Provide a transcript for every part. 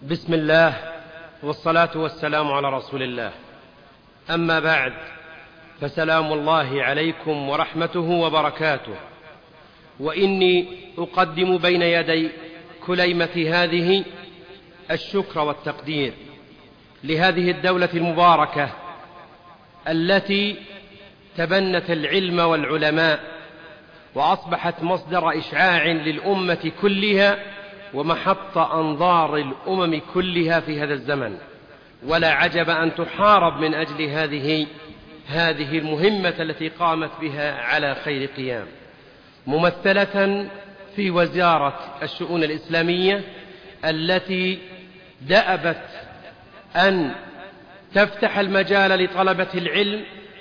بسم الله والصلاة والسلام على رسول الله. أما بعد، فسلام الله عليكم ورحمته وبركاته. وإني أقدم بين يدي كليمة هذه الشكر والتقدير لهذه الدولة المباركة التي تبنت العلم والعلماء وأصبحت مصدر إشعاع للأمة كلها ومحط أنظار الأمم كلها في هذا الزمن. ولا عجب أن تحارب من أجل هذه المهمة التي قامت بها على خير قيام، ممثلة في وزارة الشؤون الإسلامية التي دأبت أن تفتح المجال لطلبة العلم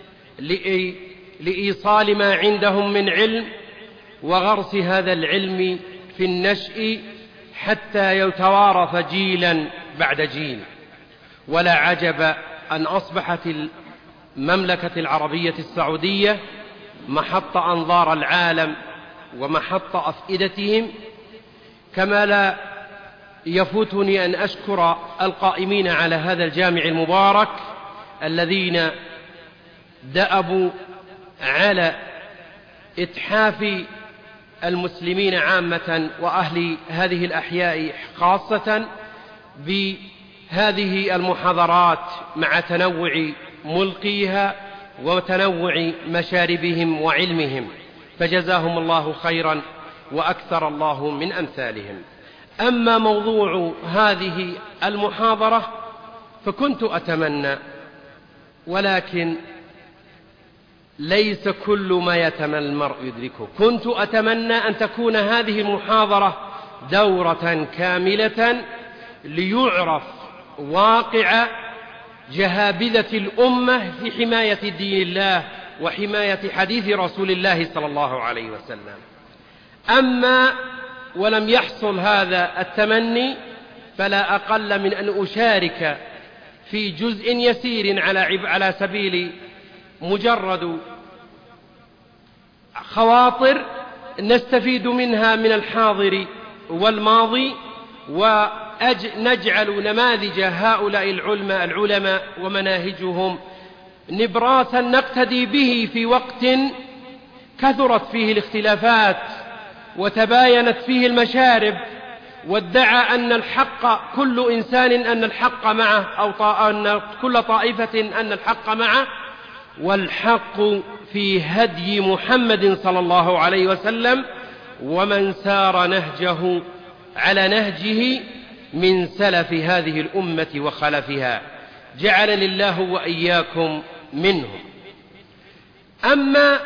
لإيصال ما عندهم من علم وغرس هذا العلم في النشء حتى يتوارث جيلا بعد جيل. ولا عجب أن أصبحت المملكة العربية السعودية محط أنظار العالم ومحط أفئدتهم. كما لا يفوتني أن أشكر القائمين على هذا الجامع المبارك الذين دأبوا على إتحاف المسلمين عامة وأهل هذه الأحياء خاصة بهذه المحاضرات مع تنوع ملقيها وتنوع مشاربهم وعلمهم، فجزاهم الله خيرا وأكثر الله من أمثالهم. أما موضوع هذه المحاضرة فكنت أتمنى، ولكن ليس كل ما يتمنى المرء يدركه، كنت أتمنى أن تكون هذه المحاضرة دورة كاملة ليعرف واقع جهابذة الأمة في حماية دين الله وحماية حديث رسول الله صلى الله عليه وسلم. أما ولم يحصل هذا التمني فلا أقل من أن أشارك في جزء يسير على سبيل مجرد خواطر نستفيد منها من الحاضر والماضي، ونجعل نماذج هؤلاء العلماء ومناهجهم نبراسا نقتدي به في وقت كثرت فيه الاختلافات وتباينت فيه المشارب، وادعى أن الحق كل إنسان أن الحق معه، أو أن كل طائفة أن الحق معه، والحق في هدي محمد صلى الله عليه وسلم ومن سار نهجه على نهجه من سلف هذه الأمة وخلفها، جعلني الله وإياكم منهم. أما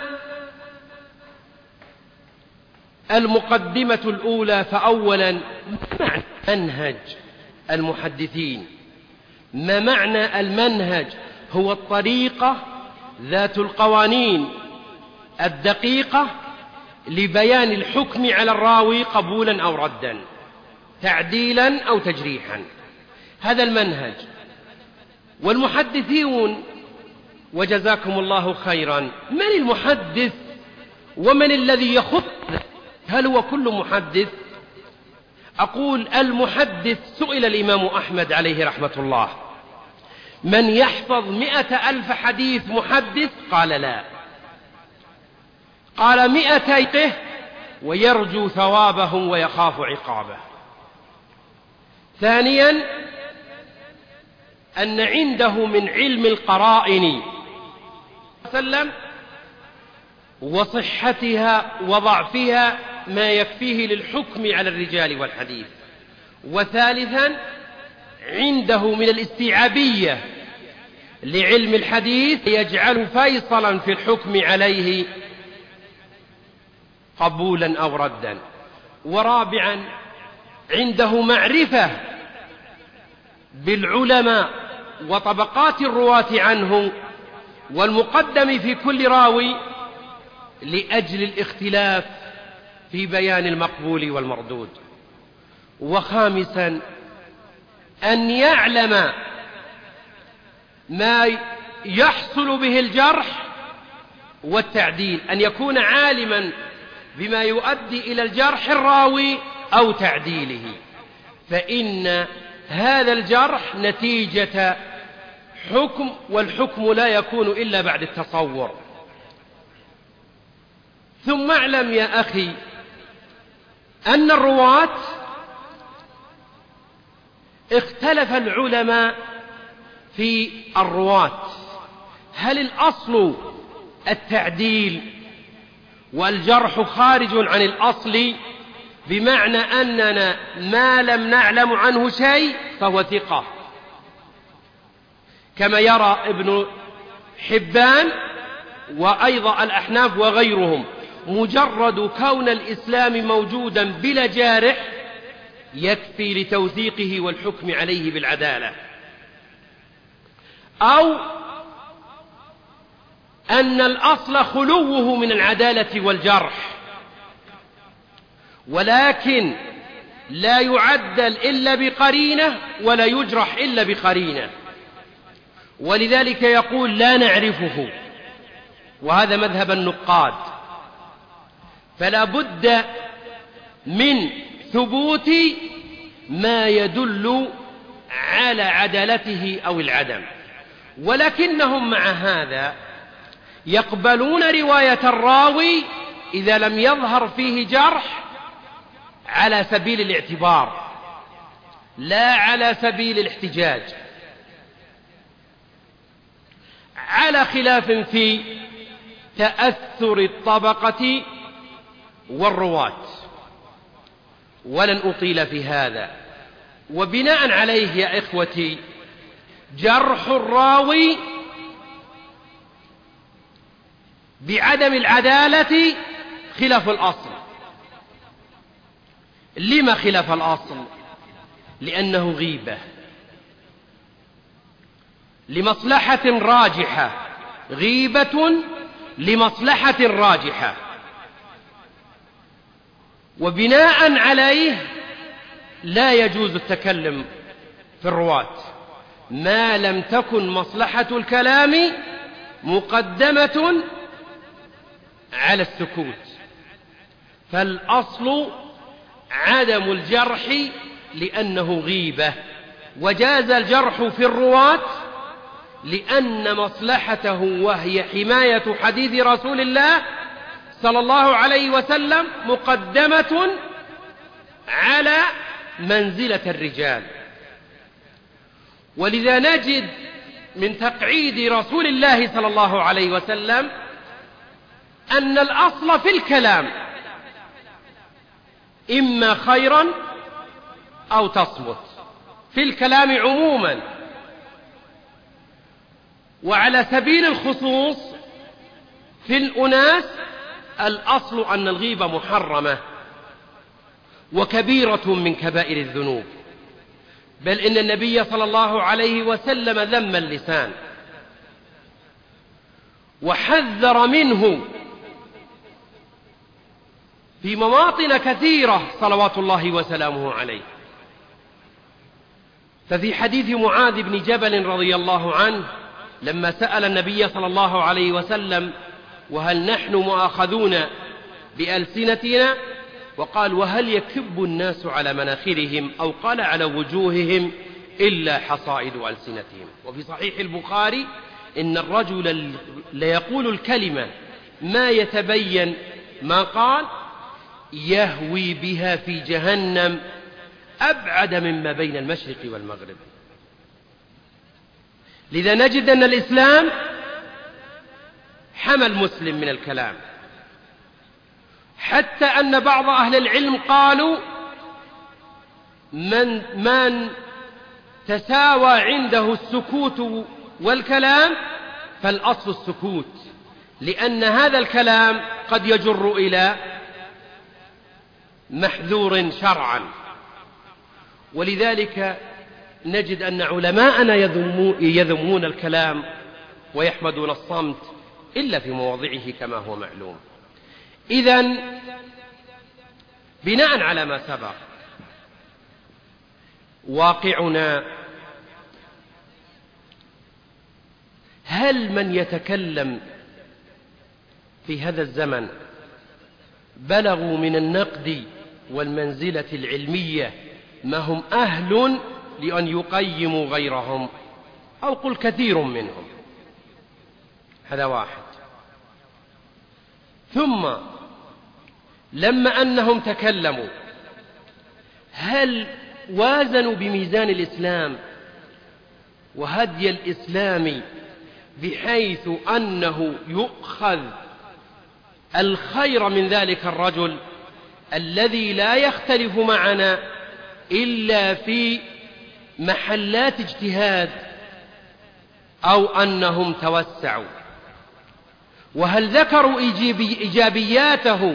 المقدمة الأولى فأولا، معنى منهج المحدثين. ما معنى المنهج؟ هو الطريقة ذات القوانين الدقيقة لبيان الحكم على الراوي قبولا أو ردا، تعديلا أو تجريحا، هذا المنهج. والمحدثون وجزاكم الله خيرا، من المحدث ومن الذي يخط؟ هل هو كل محدث؟ أقول المحدث. سئل الإمام أحمد عليه رحمة الله: من يحفظ 100,000 حديث محدث؟ قال لا. قال 200 ويرجو ثوابه ويخاف عقابه. ثانيا، أن عنده من علم القرائن وسلم وصحتها وضعفها ما يكفيه للحكم على الرجال والحديث. وثالثا، عنده من الاستيعابية لعلم الحديث يجعل فيصلا في الحكم عليه قبولا أو ردا. ورابعا، عنده معرفة بالعلماء وطبقات الرواة عنه والمقدم في كل راوي لأجل الاختلاف في بيان المقبول والمردود. وخامسا، أن يعلم ما يحصل به الجرح والتعديل، أن يكون عالما بما يؤدي إلى الجرح الراوي أو تعديله، فإن هذا الجرح نتيجة حكم، والحكم لا يكون إلا بعد التصور. ثم اعلم يا أخي أن الرواة اختلف العلماء في الرواة، هل الأصل التعديل والجرح خارج عن الأصل، بمعنى أننا ما لم نعلم عنه شيء فهو ثقة كما يرى ابن حبان وأيضا الأحناف وغيرهم، مجرد كون الإسلام موجودا بلا جارح يكفي لتوثيقه والحكم عليه بالعدالة، أو أن الأصل خلوه من العدالة والجرح، ولكن لا يعدل إلا بقرينة ولا يجرح إلا بقرينة، ولذلك يقول لا نعرفه، وهذا مذهب النقاد. فلا بد من ثبوت ما يدل على عدالته أو العدم، ولكنهم مع هذا يقبلون رواية الراوي إذا لم يظهر فيه جرح على سبيل الاعتبار لا على سبيل الاحتجاج، على خلاف في تأثر الطبقة والرواة، ولن أطيل في هذا. وبناء عليه يا إخوتي جرح الراوي بعدم العدالة خلاف الأصل. لما خلاف الأصل؟ لأنه غيبة لمصلحة راجحة، غيبة لمصلحة راجحة، وبناء عليه لا يجوز التكلم في الرواة ما لم تكن مصلحة الكلام مقدمة على السكوت. فالأصل عدم الجرح لأنه غيبة، وجاز الجرح في الرواة لأن مصلحته وهي حماية حديث رسول الله صلى الله عليه وسلم مقدمة على منزلة الرجال. ولذا نجد من تقعيد رسول الله صلى الله عليه وسلم أن الأصل في الكلام إما خيرا أو تصمت، في الكلام عموما. وعلى سبيل الخصوص في الأناس الأصل أن الغيبة محرمة وكبيرة من كبائر الذنوب، بل إن النبي صلى الله عليه وسلم ذم اللسان وحذر منه في مواطن كثيرة صلوات الله وسلامه عليه. ففي حديث معاذ بن جبل رضي الله عنه لما سأل النبي صلى الله عليه وسلم وهل نحن مؤاخذون بألسنتنا، وقال وهل يكب الناس على مناخرهم أو قال على وجوههم إلا حصائد ألسنتهم. وفي صحيح البخاري إن الرجل ليقول الكلمة ما يتبين ما قال يهوي بها في جهنم أبعد مما بين المشرق والمغرب. لذا نجد أن الإسلام حمى المسلم من الكلام، حتى أن بعض أهل العلم قالوا من تساوى عنده السكوت والكلام فالأصل السكوت، لأن هذا الكلام قد يجر إلى محذور شرعا. ولذلك نجد أن علماءنا يذمون الكلام ويحمدون الصمت إلا في مواضعه كما هو معلوم. إذن بناء على ما سبق واقعنا، هل من يتكلم في هذا الزمن بلغوا من النقد والمنزلة العلمية ما هم أهل لأن يقيموا غيرهم، أو قل كثير منهم. هذا واحد. ثم لما أنهم تكلموا، هل وازنوا بميزان الإسلام وهدي الإسلام بحيث أنه يؤخذ الخير من ذلك الرجل الذي لا يختلف معنا إلا في محلات اجتهاد، أو أنهم توسعوا؟ وهل ذكروا إيجابياته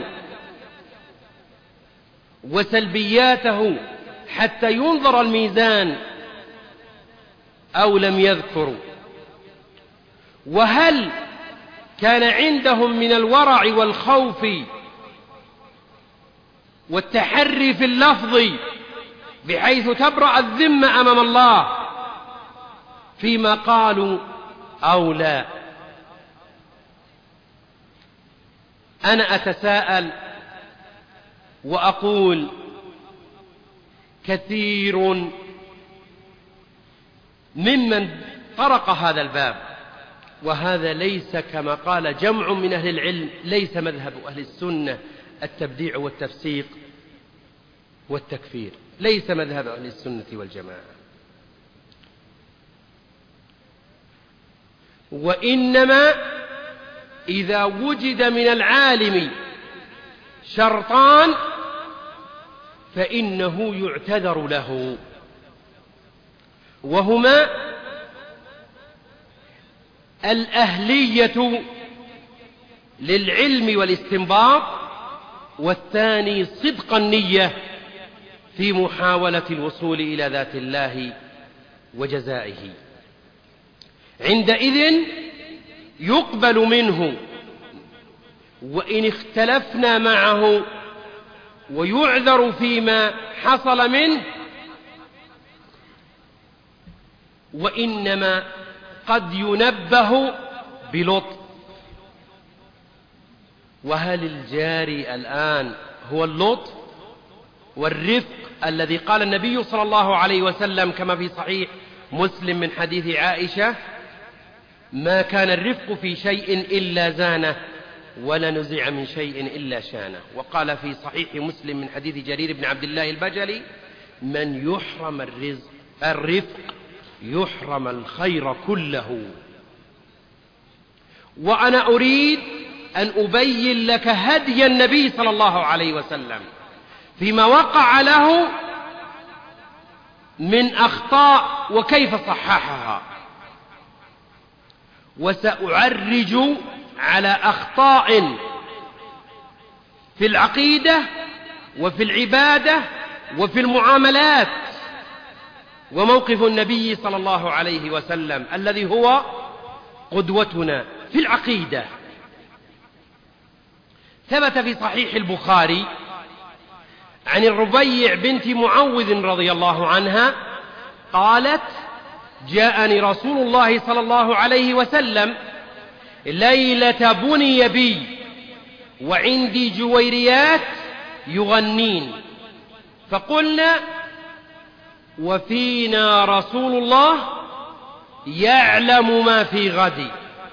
وسلبياته حتى ينظر الميزان، أو لم يذكروا؟ وهل كان عندهم من الورع والخوف والتحري في اللفظ بحيث تبرأ الذمة أمام الله فيما قالوا أو لا؟ أنا أتساءل وأقول كثير ممن طرق هذا الباب، وهذا ليس كما قال جمع من أهل العلم، ليس مذهب أهل السنة التبديع والتفسيق والتكفير، ليس مذهب أهل السنة والجماعة، وإنما إذا وجد من العالم شرطان فإنه يعتذر له، وهما الأهلية للعلم والاستنباط، والثاني صدق النية في محاولة الوصول إلى ذات الله وجزائه. عندئذ يقبل منه وإن اختلفنا معه، ويعذر فيما حصل منه، وإنما قد ينبه بلطف. وهل الجاري الآن هو اللطف والرفق الذي قال النبي صلى الله عليه وسلم كما في صحيح مسلم من حديث عائشة: ما كان الرفق في شيء إلا زانه، ولا نزع من شيء إلا شانه. وقال في صحيح مسلم من حديث جرير بن عبد الله البجلي: من يحرم الرفق يحرم الخير كله. وأنا أريد أن أبين لك هدي النبي صلى الله عليه وسلم فيما وقع له من أخطاء وكيف صححها، وسأعرج على أخطاء في العقيدة وفي العبادة وفي المعاملات، وموقف النبي صلى الله عليه وسلم الذي هو قدوتنا في العقيدة. ثبت في صحيح البخاري عن الربيع بنت معوذ رضي الله عنها قالت: جاءني رسول الله صلى الله عليه وسلم ليلة بني بي وعندي جويريات يغنين، فقلنا: وفينا رسول الله يعلم ما في غد.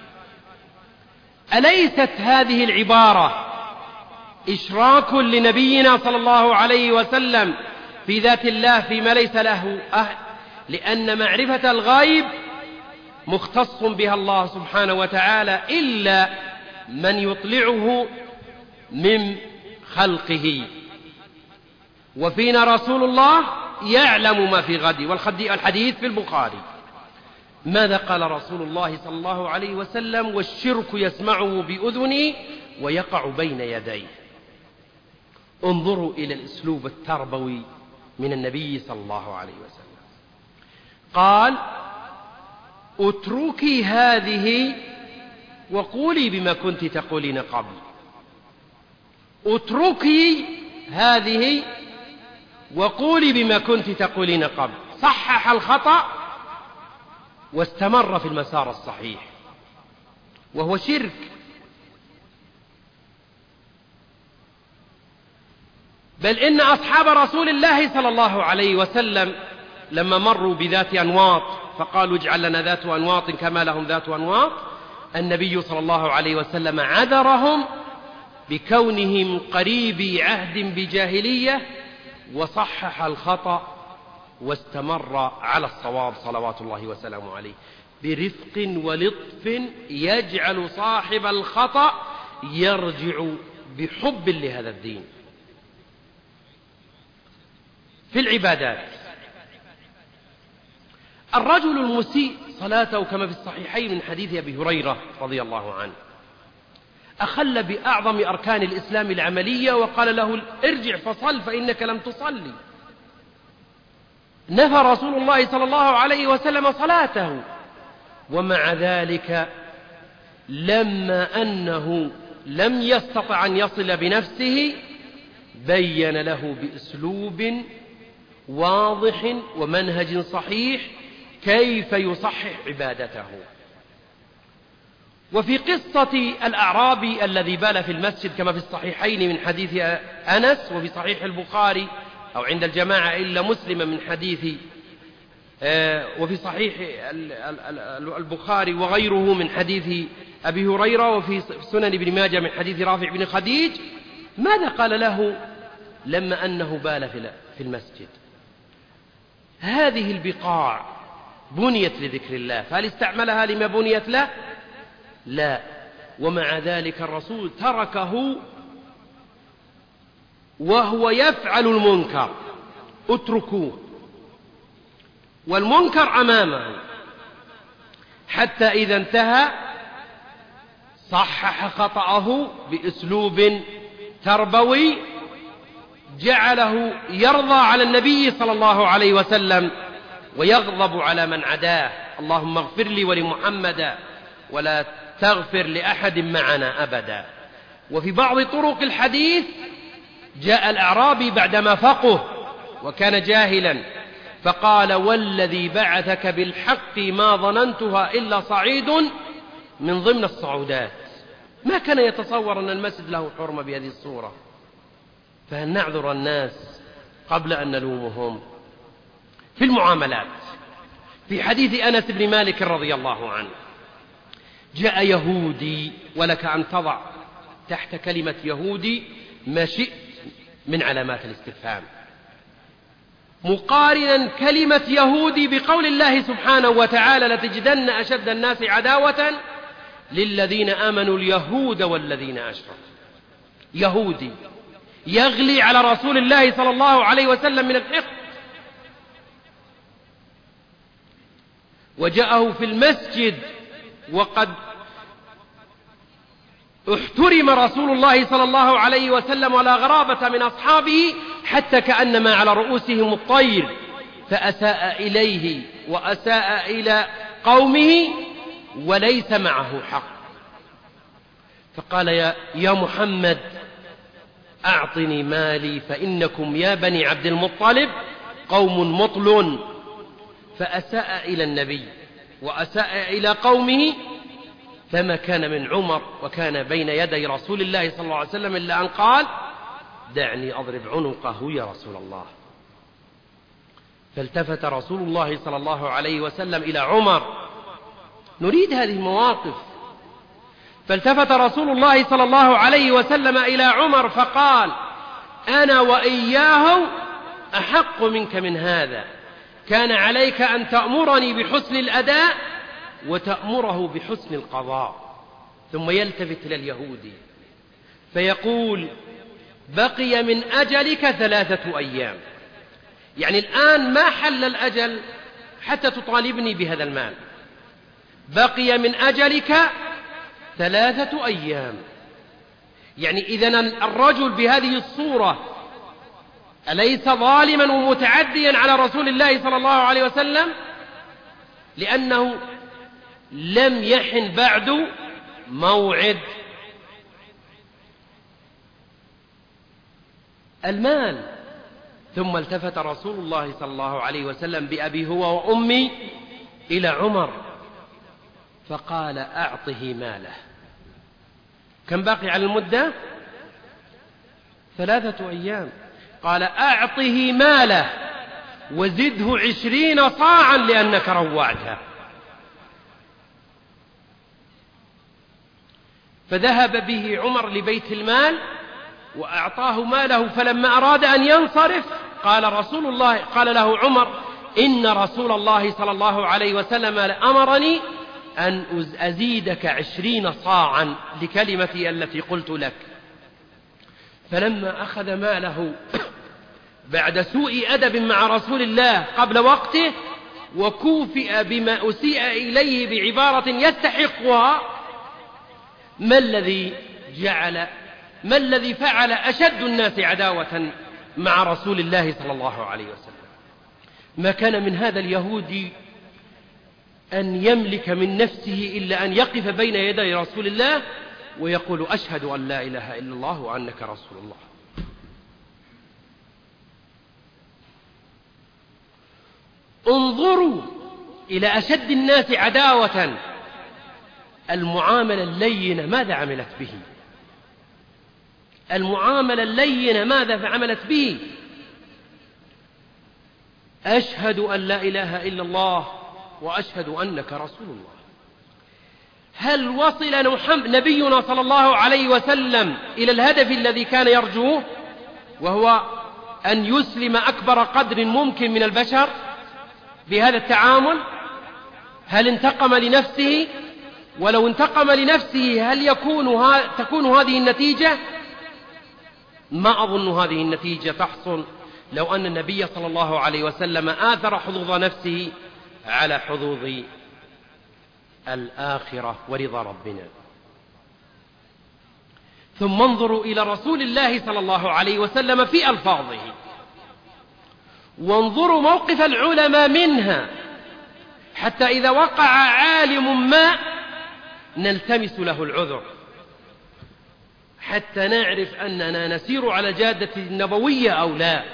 أليست هذه العبارة إشراك لنبينا صلى الله عليه وسلم في ذات الله فيما ليس له أهل؟ لأن معرفة الغيب مختص بها الله سبحانه وتعالى إلا من يطلعه من خلقه. وفينا رسول الله يعلم ما في غد، والحديث في البخاري. ماذا قال رسول الله صلى الله عليه وسلم: والشرك يسمعه بأذني ويقع بين يديه. انظروا إلى الأسلوب التربوي من النبي صلى الله عليه وسلم. قال: اتركي هذه وقولي بما كنت تقولين قبل. اتركي هذه وقولي بما كنت تقولين قبل. صحح الخطأ واستمر في المسار الصحيح، وهو شرك. بل إن أصحاب رسول الله صلى الله عليه وسلم لما مروا بذات أنواط فقالوا اجعل لنا ذات أنواط كما لهم ذات أنواط، النبي صلى الله عليه وسلم عذرهم بكونهم قريبي عهد بجاهلية، وصحح الخطأ واستمر على الصواب صلوات الله وسلامه عليه برفق ولطف يجعل صاحب الخطأ يرجع بحب لهذا الدين. في العبادات، الرجل المسيء صلاته كما في الصحيحين من حديث أبي هريرة رضي الله عنه أخل بأعظم أركان الإسلام العملية وقال له ارجع فصل فإنك لم تصلي. نفى رسول الله صلى الله عليه وسلم صلاته، ومع ذلك لما أنه لم يستطع أن يصل بنفسه بين له بأسلوب واضح ومنهج صحيح كيف يصحح عبادته. وفي قصة الأعرابي الذي بال في المسجد كما في الصحيحين من حديث أنس، وفي صحيح البخاري أو عند الجماعة إلا مسلم من حديث وفي صحيح البخاري وغيره من حديث أبي هريرة، وفي سنن ابن ماجه من حديث رافع بن خديج، ماذا قال له لما أنه بال في المسجد؟ هذه البقاع بنيت لذكر الله، فهل استعملها لما بنيت له؟ لا. ومع ذلك الرسول تركه وهو يفعل المنكر، اتركوه، والمنكر أمامه، حتى إذا انتهى صحح خطأه بأسلوب تربوي جعله يرضى على النبي صلى الله عليه وسلم ويغضب على من عداه. اللهم اغفر لي ولمحمد ولا تغفر لأحد معنا أبدا. وفي بعض طرق الحديث جاء الأعرابي بعدما فقه وكان جاهلا فقال والذي بعثك بالحق ما ظننتها إلا صعيد من ضمن الصعودات. ما كان يتصور أن المسجد له حرمة بهذه الصورة. فهل نعذر الناس قبل أن نلومهم؟ في المعاملات، في حديث أنس بن مالك رضي الله عنه جاء يهودي، ولك أن تضع تحت كلمة يهودي ما شئت من علامات الاستفهام، مقارنا كلمة يهودي بقول الله سبحانه وتعالى لتجدن أشد الناس عداوة للذين آمنوا اليهود والذين أشركوا. يهودي يغلي على رسول الله صلى الله عليه وسلم من الحقد، وجاءه في المسجد وقد احترم رسول الله صلى الله عليه وسلم ولا غرابة من أصحابه حتى كأنما على رؤوسهم الطير، فأساء إليه وأساء إلى قومه وليس معه حق. فقال يا محمد أعطني مالي فإنكم يا بني عبد المطلب قوم مطل. فأساء إلى النبي وأساء إلى قومه، فما كان من عمر وكان بين يدي رسول الله صلى الله عليه وسلم إلا أن قال دعني أضرب عنقه يا رسول الله. فالتفت رسول الله صلى الله عليه وسلم إلى عمر، نريد هذه المواقف. فالتفت رسول الله صلى الله عليه وسلم إلى عمر فقال أنا وإياه أحق منك من هذا، كان عليك أن تأمرني بحسن الأداء وتأمره بحسن القضاء. ثم يلتفت إلى اليهودي فيقول بقي من أجلك 3 أيام، يعني الآن ما حل الأجل حتى تطالبني بهذا المال، بقي من أجلك 3 أيام. يعني إذن الرجل بهذه الصورة أليس ظالما ومتعديا على رسول الله صلى الله عليه وسلم؟ لأنه لم يحن بعد موعد المال. ثم التفت رسول الله صلى الله عليه وسلم بأبي هو وأمي إلى عمر فقال أعطه ماله. كم باقي على المدة؟ 3 أيام. قال أعطه ماله وزده 20 صاعا لأنك روعته. فذهب به عمر لبيت المال وأعطاه ماله، فلما أراد أن ينصرف قال له عمر: إن رسول الله صلى الله عليه وسلم أمرني أن أزيدك 20 صاعا لكلمتي التي قلت لك. فلما أخذ ماله بعد سوء أدب مع رسول الله قبل وقته، وكوفئ بما أسيء إليه بعبارة يستحقها، ما الذي فعل أشد الناس عداوة مع رسول الله صلى الله عليه وسلم؟ ما كان من هذا اليهودي أن يملك من نفسه إلا أن يقف بين يدي رسول الله ويقول: أشهد أن لا إله إلا الله وأنك رسول الله. انظروا إلى أشد الناس عداوة المعاملة اللينة ماذا عملت به؟ المعاملة اللينة ماذا عملت به؟ أشهد أن لا إله إلا الله وأشهد أنك رسول الله. هل وصل نبينا صلى الله عليه وسلم إلى الهدف الذي كان يرجوه، وهو أن يسلم أكبر قدر ممكن من البشر بهذا التعامل؟ هل انتقم لنفسه؟ ولو انتقم لنفسه هل تكون هذه النتيجة؟ ما أظن هذه النتيجة تحصل لو أن النبي صلى الله عليه وسلم آثر حظوظ نفسه على حظوظ الآخرة ورضا ربنا. ثم انظروا إلى رسول الله صلى الله عليه وسلم في ألفاظه، وانظروا موقف العلماء منها، حتى إذا وقع عالم ما نلتمس له العذر، حتى نعرف أننا نسير على الجادة النبوية أو لا.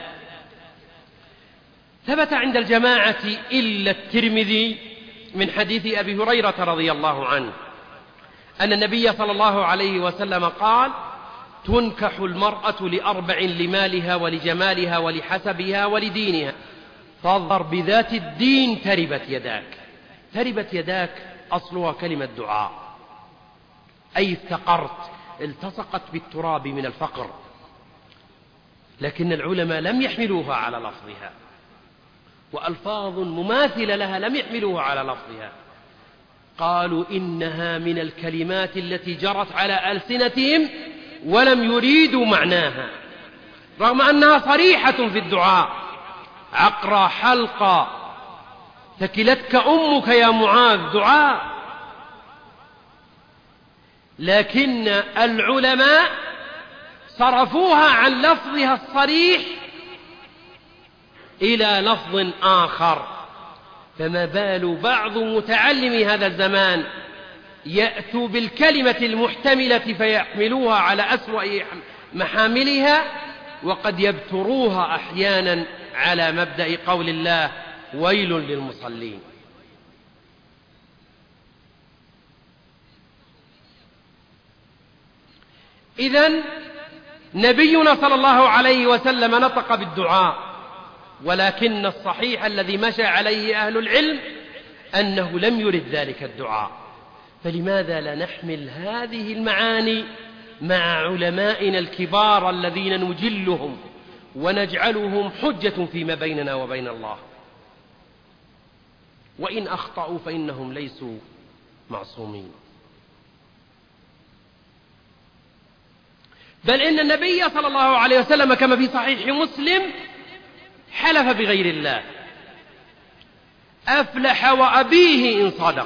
ثبت عند الجماعة إلا الترمذي من حديث أبي هريرة رضي الله عنه أن النبي صلى الله عليه وسلم قال: تنكح المرأة ل4: لمالها ولجمالها ولحسبها ولدينها، فاظهر بذات الدين تربت يداك. تربت يداك أصلها كلمة دعاء، أي افتقرت، التصقت بالتراب من الفقر، لكن العلماء لم يحملوها على لفظها، وألفاظ مماثلة لها لم يحملوها على لفظها، قالوا إنها من الكلمات التي جرت على ألسنتهم ولم يريدوا معناها، رغم أنها صريحة في الدعاء: عقرى حلقى، ثكلتك أمك يا معاذ، دعاء. لكن العلماء صرفوها عن لفظها الصريح إلى لفظ آخر، فما بال بعض متعلمي هذا الزمان يأتوا بالكلمة المحتملة فيحملوها على أسوأ محاملها، وقد يبتروها أحيانا على مبدأ قول الله: ويل للمصلين. إذن نبينا صلى الله عليه وسلم نطق بالدعاء، ولكن الصحيح الذي مشى عليه أهل العلم أنه لم يرد ذلك الدعاء. فلماذا لا نحمل هذه المعاني مع علمائنا الكبار الذين نجلهم ونجعلهم حجة فيما بيننا وبين الله؟ وإن أخطأوا فإنهم ليسوا معصومين. بل إن النبي صلى الله عليه وسلم كما في صحيح مسلم حلف بغير الله: أفلح وأبيه إن صدق.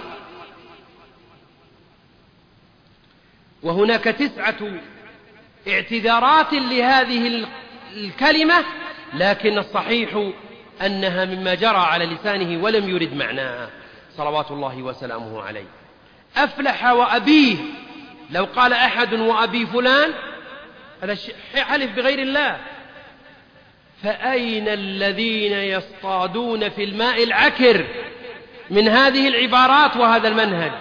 وهناك 9 اعتذارات لهذه الكلمة، لكن الصحيح أنها مما جرى على لسانه ولم يرد معناها صلوات الله وسلامه عليه. أفلح وأبيه، لو قال أحد وأبي فلان هذا حلف بغير الله. فأين الذين يصطادون في الماء العكر من هذه العبارات وهذا المنهج؟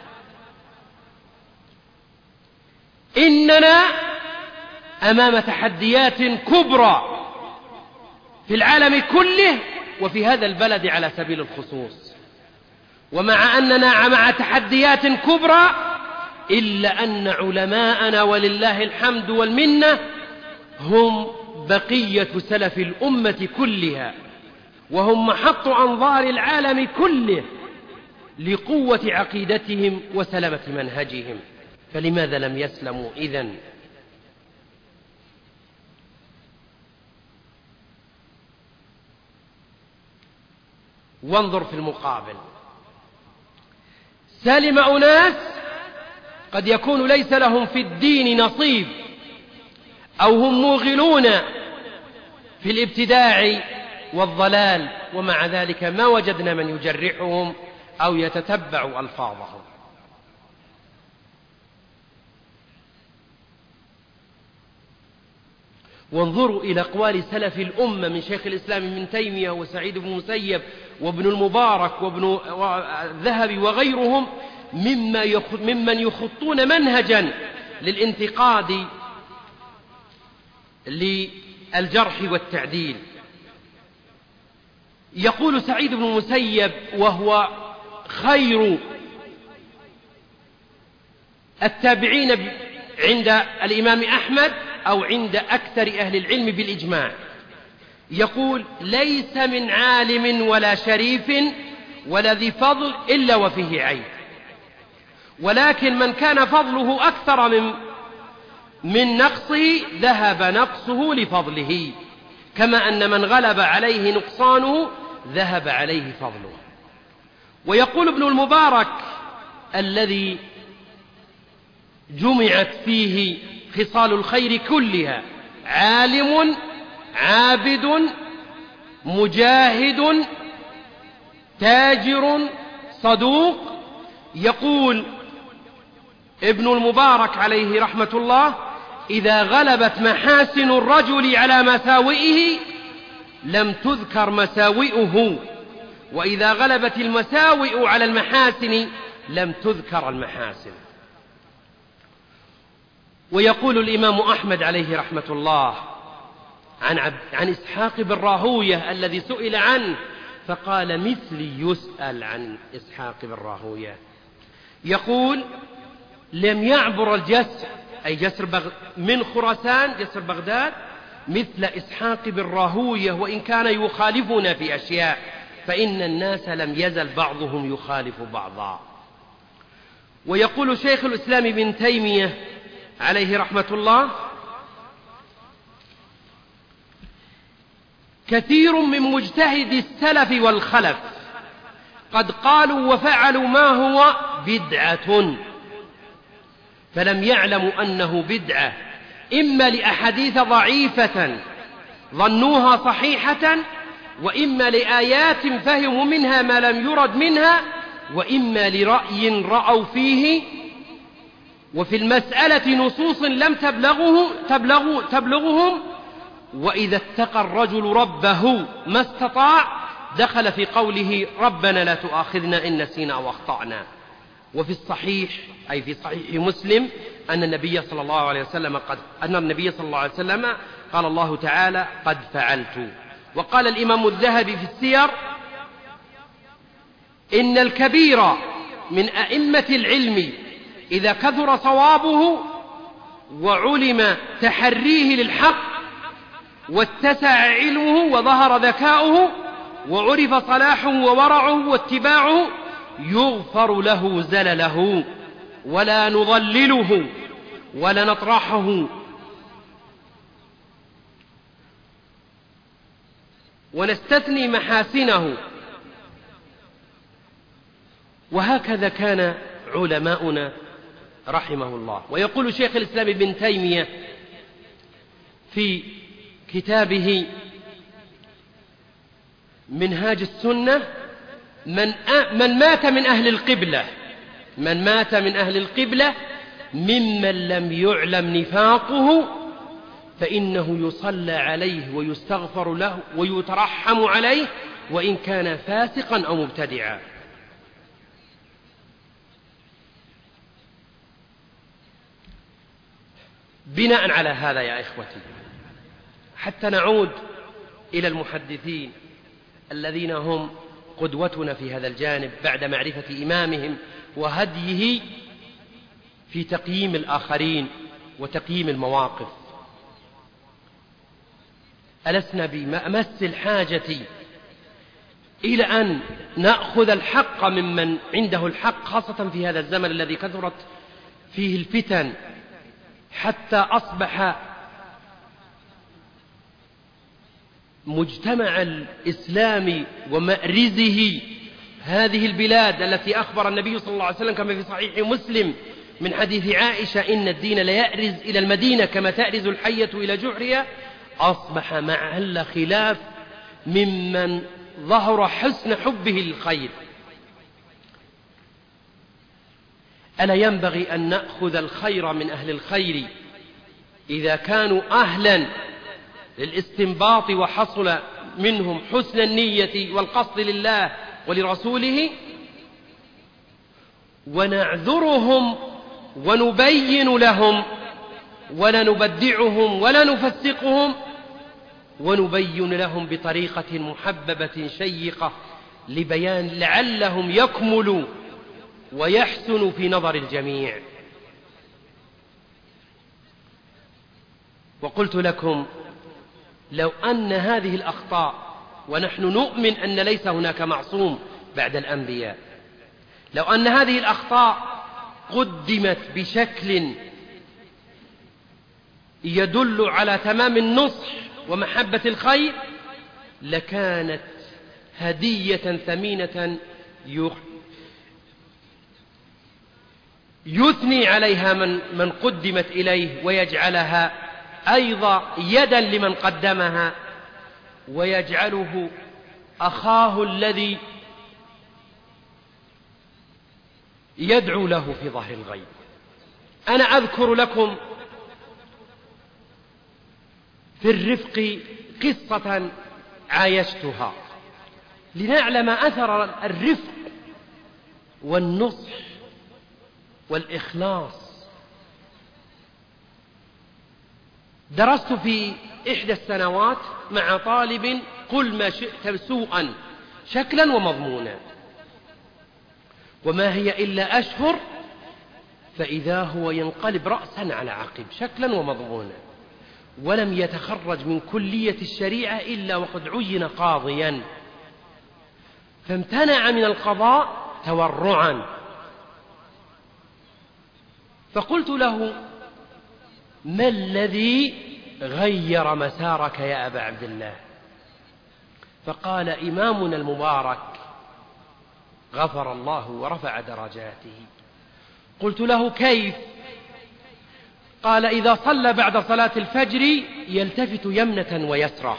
إننا أمام تحديات كبرى في العالم كله وفي هذا البلد على سبيل الخصوص. ومع أننا مع تحديات كبرى إلا أن علماءنا ولله الحمد والمنة هم بقية سلف الأمة كلها، وهم محط أنظار العالم كله لقوة عقيدتهم وسلامة منهجهم، فلماذا لم يسلموا إذن؟ وانظر في المقابل، سلم أناس قد يكون ليس لهم في الدين نصيب أو هم موغلون في الابتداع والضلال، ومع ذلك ما وجدنا من يجرحهم أو يتتبع ألفاظهم. وانظروا إلى أقوال سلف الأمة من شيخ الإسلام ابن تيمية وسعيد بن المسيب وابن المبارك وابن الذهبي وغيرهم ممن يخطون منهجا للانتقاد للجرح والتعديل. يقول سعيد بن المسيب وهو خير التابعين عند الإمام أحمد أو عند أكثر أهل العلم بالإجماع، يقول: ليس من عالم ولا شريف ولا ذي فضل إلا وفيه عيب، ولكن من كان فضله أكثر من نقصه ذهب نقصه لفضله، كما أن من غلب عليه نقصانه ذهب عليه فضله. ويقول ابن المبارك الذي جمعت فيه خصال الخير كلها: عالم عابد مجاهد تاجر صدوق. يقول ابن المبارك عليه رحمة الله: إذا غلبت محاسن الرجل على مساوئه لم تذكر مساوئه، وإذا غلبت المساوئ على المحاسن لم تذكر المحاسن. ويقول الإمام أحمد عليه رحمة الله عن إسحاق بن راهوية الذي سئل عنه فقال: مثلي يسأل عن إسحاق بن راهوية. يقول: لم يعبر الجسر، أي جسر من خراسان جسر بغداد، مثل إسحاق بن راهوية، وإن كان يخالفنا في أشياء فإن الناس لم يزل بعضهم يخالف بعضا. ويقول شيخ الإسلام ابن تيمية عليه رحمة الله: كثير من مجتهد السلف والخلف قد قالوا وفعلوا ما هو بدعة، فلم يعلموا أنه بدعة، إما لأحاديث ضعيفة ظنوها صحيحة، وإما لآيات فهموا منها ما لم يرد منها، وإما لرأي رأوا فيه، وفي المسألة نصوص لم تبلغهم، وإذا اتقى الرجل ربه ما استطاع دخل في قوله: ربنا لا تؤاخذنا إن نسينا أو أخطأنا. وفي الصحيح، أي في صحيح مسلم، أن النبي صلى الله عليه وسلم قال الله تعالى: قد فعلت. وقال الإمام الذهبي في السير: إن الكبير من أئمة العلم إذا كثر صوابه وعلم تحريه للحق واتسع علمه وظهر ذكاؤه وعرف صلاحه وورعه واتباعه يغفر له زلله ولا نضلله ولا نطرحه ونستثني محاسنه. وهكذا كان علماؤنا رحمه الله. ويقول شيخ الإسلام ابن تيمية في كتابه منهاج السنة: من مات من أهل القبلة ممن لم يعلم نفاقه فإنه يصلى عليه ويستغفر له ويترحم عليه وإن كان فاسقا أو مبتدعا. بناء على هذا يا إخوتي، حتى نعود إلى المحدثين الذين هم قدوتنا في هذا الجانب بعد معرفة إمامهم وهديه في تقييم الآخرين وتقييم المواقف. ألسنا بمأمس الحاجة إلى أن نأخذ الحق ممن عنده الحق، خاصة في هذا الزمن الذي كثرت فيه الفتن حتى أصبح مجتمع الإسلام ومأرزه هذه البلاد التي أخبر النبي صلى الله عليه وسلم كما في صحيح مسلم من حديث عائشة: إن الدين ليأرز إلى المدينة كما تأرز الحية إلى جحرها، أصبح محل خلاف ممن ظهر حسن حبه للخير. ألا ينبغي أن نأخذ الخير من أهل الخير إذا كانوا أهلا للاستنباط وحصل منهم حسن النية والقصد لله ولرسوله، ونعذرهم ونبين لهم ولا نبدعهم ولا نفسقهم، ونبين لهم بطريقة محببة شيقة لبيان لعلهم يكملوا ويحسنوا في نظر الجميع. وقلت لكم لو أن هذه الأخطاء، ونحن نؤمن أن ليس هناك معصوم بعد الأنبياء، لو أن هذه الأخطاء قدمت بشكل يدل على تمام النصح ومحبة الخير لكانت هدية ثمينة يثني عليها من قدمت إليه، ويجعلها أيضا يدا لمن قدمها، ويجعله أخاه الذي يدعو له في ظهر الغيب. أنا أذكر لكم في الرفق قصة عايشتها لنعلم أثر الرفق والنصح والإخلاص. درست في إحدى السنوات مع طالب قل ما شئت سوءا شكلا ومضمونا، وما هي إلا أشهر فإذا هو ينقلب رأسا على عقب شكلا ومضمونا، ولم يتخرج من كلية الشريعة إلا وقد عين قاضيا، فامتنع من القضاء تورعا. فقلت له: ما الذي غير مسارك يا أبا عبد الله؟ فقال: إمامنا المبارك غفر الله ورفع درجاته. قلت له: كيف؟ قال: إذا صلى بعد صلاة الفجر يلتفت يمنة ويسرى،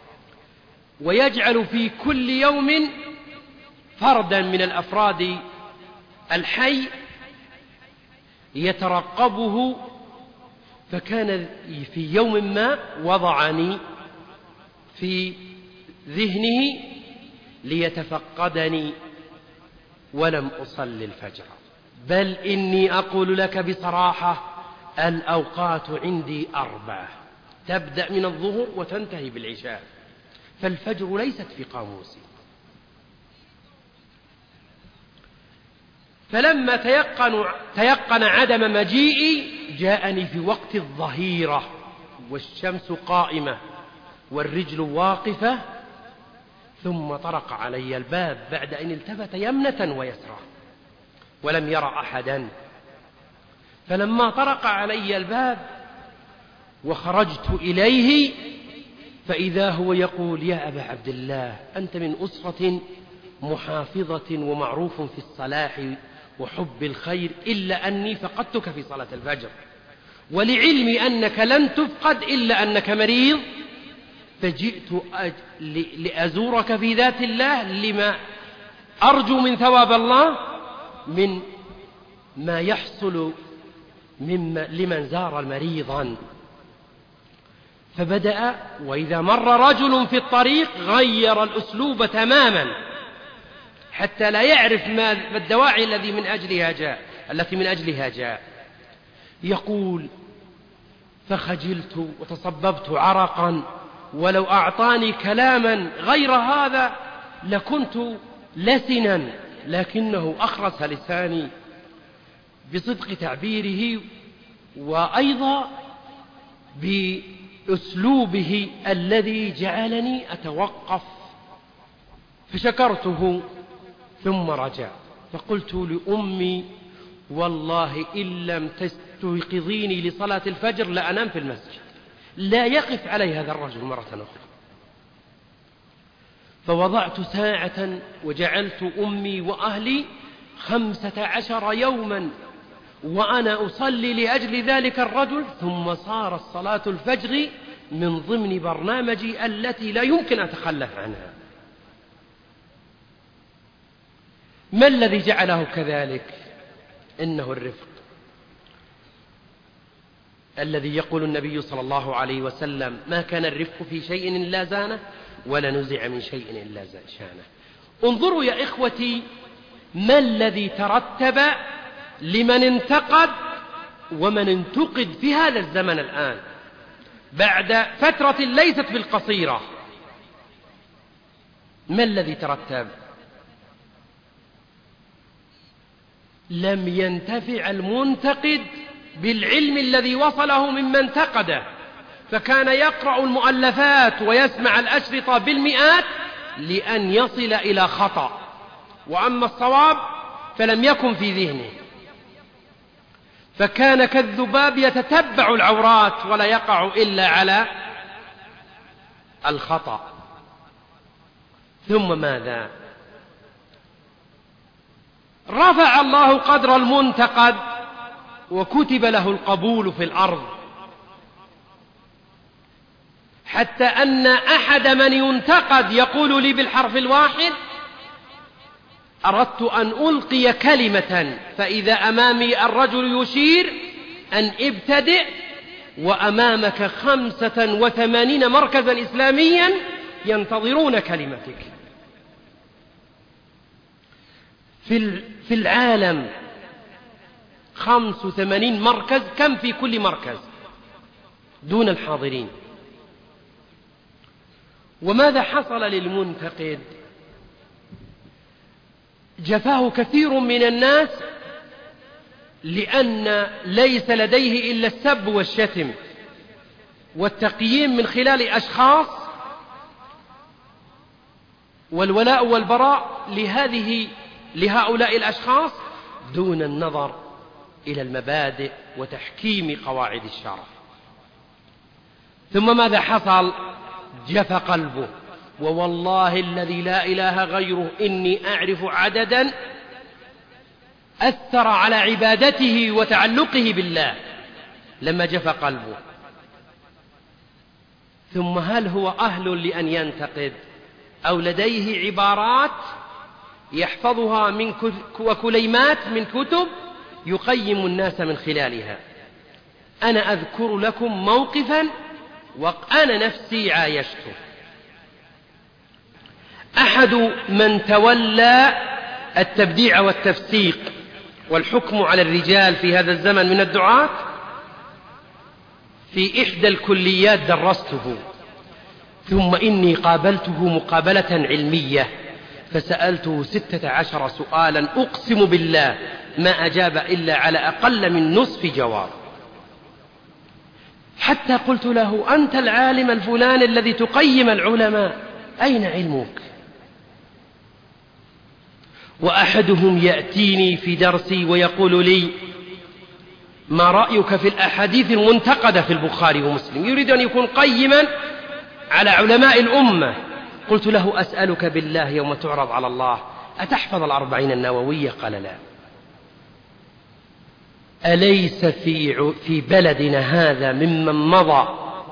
ويجعل في كل يوم فردا من الأفراد الحي يترقبه، فكان في يوم ما وضعني في ذهنه ليتفقدني ولم أصل الفجر، بل إني أقول لك بصراحة الأوقات عندي 4 تبدأ من الظهر وتنتهي بالعشاء، فالفجر ليست في قاموسي. فلما تيقن عدم مجيئي جاءني في وقت الظهيرة والشمس قائمة والرجل واقفة، ثم طرق علي الباب بعد أن التفت يمنة ويسرى ولم يرى أحدا. فلما طرق علي الباب وخرجت إليه فإذا هو يقول: يا أبا عبد الله، أنت من أسرة محافظة ومعروف في الصلاح وحب الخير، إلا أني فقدتك في صلاة الفجر، ولعلمي أنك لن تفقد إلا أنك مريض، فجئت لأزورك في ذات الله لما أرجو من ثواب الله من ما يحصل لمن زار مريضا. فبدأ وإذا مر رجل في الطريق غير الأسلوب تماما حتى لا يعرف ما الدواعي التي من أجلها جاء. يقول: فخجلت وتصببت عرقا، ولو أعطاني كلاما غير هذا لكنت لسنا، لكنه أخرس لساني بصدق تعبيره، وأيضا بأسلوبه الذي جعلني أتوقف. فشكرته ثم رجع، فقلت لأمي: والله إن لم تستيقظيني لصلاة الفجر لأنام في المسجد. لا يقف علي هذا الرجل مرة أخرى. فوضعت ساعة وجعلت أمي وأهلي 15 يوما وأنا أصلي لأجل ذلك الرجل، ثم صارت صلاة الفجر من ضمن برنامجي التي لا يمكن أن أتخلف عنها. ما الذي جعله كذلك؟ إنه الرفق الذي يقول النبي صلى الله عليه وسلم: ما كان الرفق في شيء إلا زانه، ولا نزع من شيء إلا شانه. انظروا يا إخوتي ما الذي ترتب لمن انتقد ومن انتقد في هذا الزمن الآن بعد فترة ليست بالقصيرة. ما الذي ترتب؟ لم ينتفع المنتقد بالعلم الذي وصله ممن انتقده، فكان يقرأ المؤلفات ويسمع الأشرطة بالمئات لأن يصل إلى خطأ، وأما الصواب فلم يكن في ذهنه، فكان كالذباب يتتبع العورات ولا يقع إلا على الخطأ. ثم ماذا؟ رفع الله قدر المنتقد وكتب له القبول في الأرض، حتى أن أحد من ينتقد يقول لي بالحرف الواحد: أردت أن ألقي كلمة فإذا أمامي الرجل يشير أن ابتدئ، وأمامك 85 مركزا إسلاميا ينتظرون كلمتك. في العالم 85 مركز، كم في كل مركز دون الحاضرين؟ وماذا حصل للمنتقد؟ جفاه كثير من الناس لأن ليس لديه إلا السب والشتم والتقييم من خلال أشخاص، والولاء والبراء لهؤلاء الأشخاص دون النظر إلى المبادئ وتحكيم قواعد الشرع. ثم ماذا حصل؟ جف قلبه، ووالله الذي لا إله غيره إني أعرف عددا أثر على عبادته وتعلقه بالله لما جف قلبه. ثم هل هو أهل لأن ينتقد، أو لديه عبارات يحفظها وكلمات من كتب يقيم الناس من خلالها؟ أنا أذكر لكم موقفا وأنا نفسي عايشته. أحد من تولى التبديع والتفسيق والحكم على الرجال في هذا الزمن من الدعاة، في إحدى الكليات درسته، ثم إني قابلته مقابلة علمية فسألته 16 سؤالا أقسم بالله ما أجاب إلا على أقل من نصف جواب، حتى قلت له: أنت العالم الفلاني الذي تقيم العلماء، أين علمك؟ وأحدهم يأتيني في درسي ويقول لي: ما رأيك في الأحاديث المنتقدة في البخاري ومسلم؟ يريد أن يكون قيما على علماء الأمة. قلت له: أسألك بالله يوم تعرض على الله أتحفظ 40 النووية؟ قال: لا. أليس في بلدنا هذا ممن مضى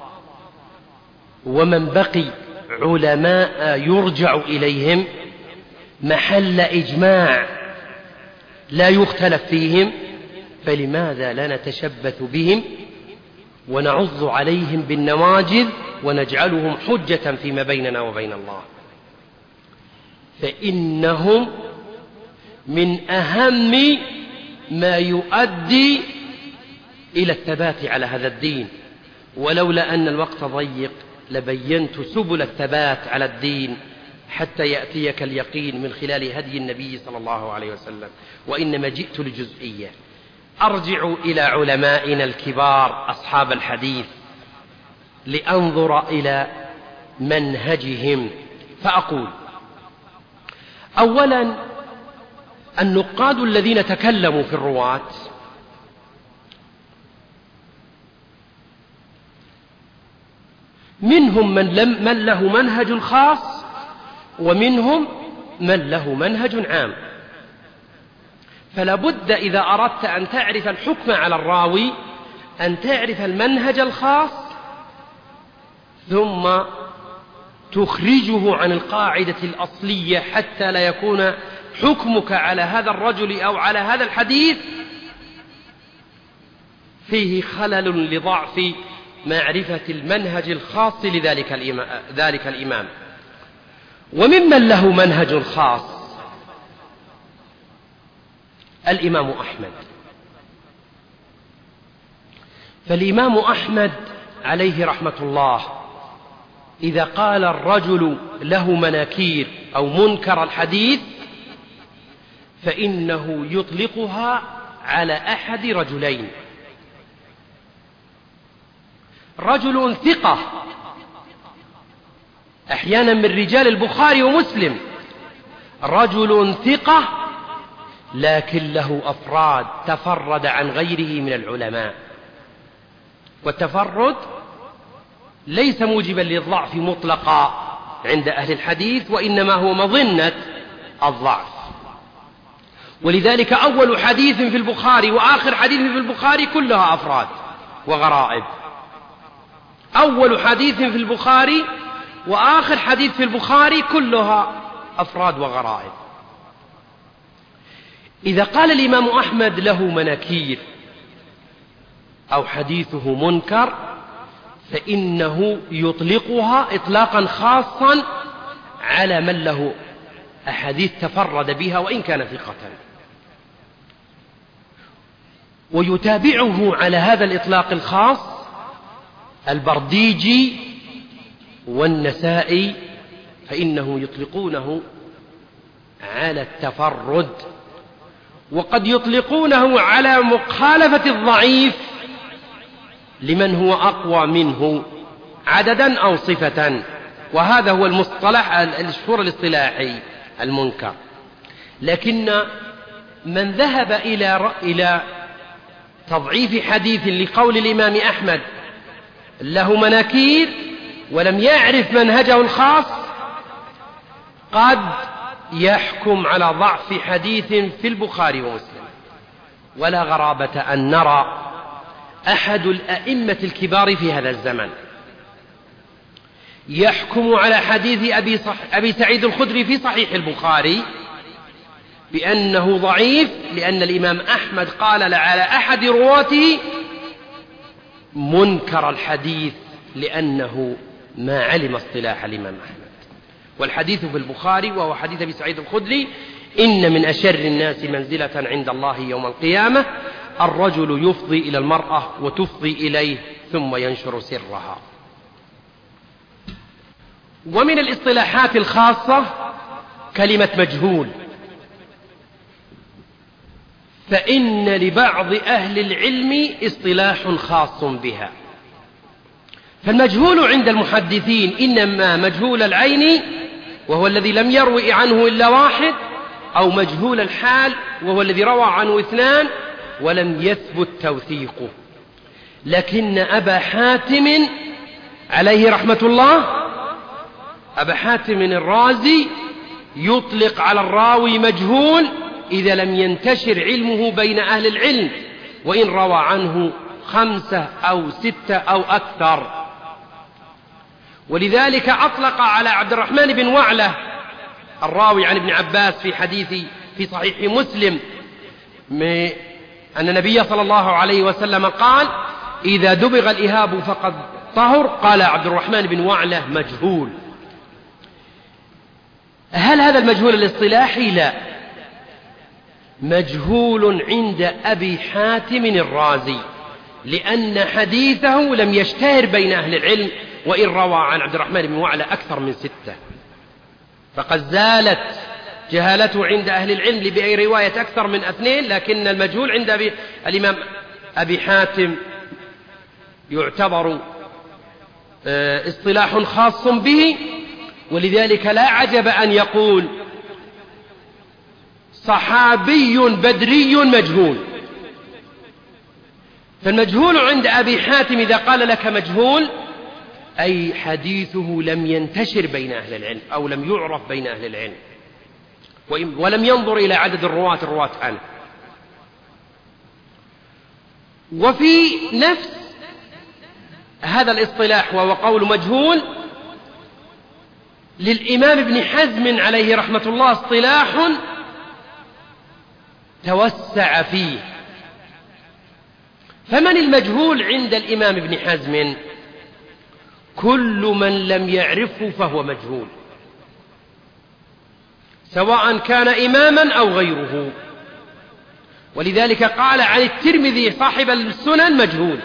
ومن بقي علماء يرجع إليهم محل إجماع لا يختلف فيهم؟ فلماذا لا نتشبث بهم ونعض عليهم بالنواجذ ونجعلهم حجة فيما بيننا وبين الله؟ فإنهم من أهم ما يؤدي إلى الثبات على هذا الدين، ولولا أن الوقت ضيق لبينت سبل الثبات على الدين حتى يأتيك اليقين من خلال هدي النبي صلى الله عليه وسلم، وإنما جئت لجزئية. أرجع إلى علمائنا الكبار أصحاب الحديث لأنظر إلى منهجهم، فأقول: أولا، النقاد الذين تكلموا في الرواة منهم من له منهج خاص، ومنهم من له منهج عام. فلا بد إذا أردت أن تعرف الحكم على الراوي أن تعرف المنهج الخاص، ثم تخرجه عن القاعدة الأصلية، حتى لا يكون حكمك على هذا الرجل أو على هذا الحديث فيه خلل لضعف معرفة المنهج الخاص ذلك الإمام. وممن له منهج خاص الإمام أحمد. فالإمام أحمد عليه رحمة الله إذا قال الرجل له مناكير أو منكر الحديث فإنه يطلقها على أحد رجلين: رجل ثقة أحيانا من رجال البخاري ومسلم، رجل ثقة لكن له أفراد تفرد عن غيره من العلماء. والتفرد ليس موجبا للضعف مطلقا عند أهل الحديث، وإنما هو مظنة الضعف. ولذلك أول حديث في البخاري وآخر حديث في البخاري كلها أفراد وغرائب. أول حديث في البخاري وآخر حديث في البخاري كلها أفراد وغرائب. إذا قال الإمام أحمد له مناكير أو حديثه منكر فإنه يطلقها إطلاقا خاصا على من له أحاديث تفرد بها وإن كان ثقة، ويتابعه على هذا الإطلاق الخاص البرديجي والنسائي، فإنه يطلقونه على التفرد، وقد يطلقونه على مخالفة الضعيف لمن هو أقوى منه عددا أو صفة، وهذا هو المصطلح المشهور الاصطلاحي المنكر. لكن من ذهب إلى تضعيف حديث لقول الإمام أحمد له مناكير ولم يعرف منهجه الخاص قد يحكم على ضعف حديث في البخاري ومسلم. ولا غرابة أن نرى أحد الأئمة الكبار في هذا الزمن يحكم على حديث أبي سعيد الخدري في صحيح البخاري بأنه ضعيف، لأن الإمام أحمد قال على أحد رواته منكر الحديث لأنه ما علم اصطلاح الإمام أحمد. والحديث في البخاري وهو حديث أبي سعيد الخدري: إن من أشر الناس منزلة عند الله يوم القيامة الرجل يفضي إلى المرأة وتفضي إليه ثم ينشر سرها. ومن الاصطلاحات الخاصة كلمة مجهول، فإن لبعض أهل العلم اصطلاح خاص بها. فالمجهول عند المحدثين إنما مجهول العين وهو الذي لم يروي عنه إلا واحد، أو مجهول الحال وهو الذي روى عنه اثنان ولم يثبت توثيقه. لكن أبا حاتم عليه رحمة الله، أبا حاتم الرازي يطلق على الراوي مجهول إذا لم ينتشر علمه بين أهل العلم، وإن روى عنه 5 أو 6 أو أكثر. ولذلك أطلق على عبد الرحمن بن وعلة الراوي عن ابن عباس في حديث في صحيح مسلم أن النبي صلى الله عليه وسلم قال: إذا دبغ الإهاب فقد طهر. قال عبد الرحمن بن وعلة مجهول. هل هذا المجهول الاصطلاحي؟ لا، مجهول عند أبي حاتم الرازي، لأن حديثه لم يشتهر بين أهل العلم، وإن روى عن عبد الرحمن بن وعلة أكثر من 6. فقد زالت جهالته عند أهل العلم بأي رواية أكثر من 2، لكن المجهول عند الإمام أبي حاتم يعتبر اصطلاح خاص به، ولذلك لا عجب أن يقول صحابي بدري مجهول. فالمجهول عند أبي حاتم إذا قال لك مجهول أي حديثه لم ينتشر بين أهل العلم أو لم يعرف بين أهل العلم، ولم ينظر إلى عدد الرواة عنه. وفي نفس هذا الاصطلاح وهو قول مجهول للإمام ابن حزم عليه رحمة الله اصطلاح توسع فيه. فمن المجهول عند الإمام ابن حزم؟ كل من لم يعرفه فهو مجهول، سواء كان إماما أو غيره. ولذلك قال عن الترمذي صاحب السنن مجهول.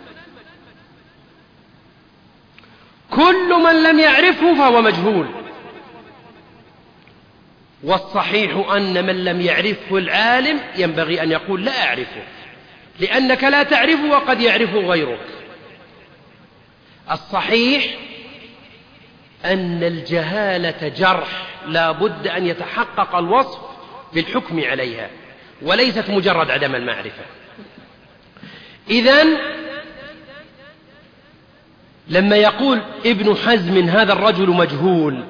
كل من لم يعرفه فهو مجهول. والصحيح أن من لم يعرفه العالم ينبغي أن يقول لا أعرفه، لأنك لا تعرفه وقد يعرفه غيرك. الصحيح أن الجهالة جرح لا بد أن يتحقق الوصف بالحكم عليها، وليست مجرد عدم المعرفة. إذن لما يقول ابن حزم هذا الرجل مجهول،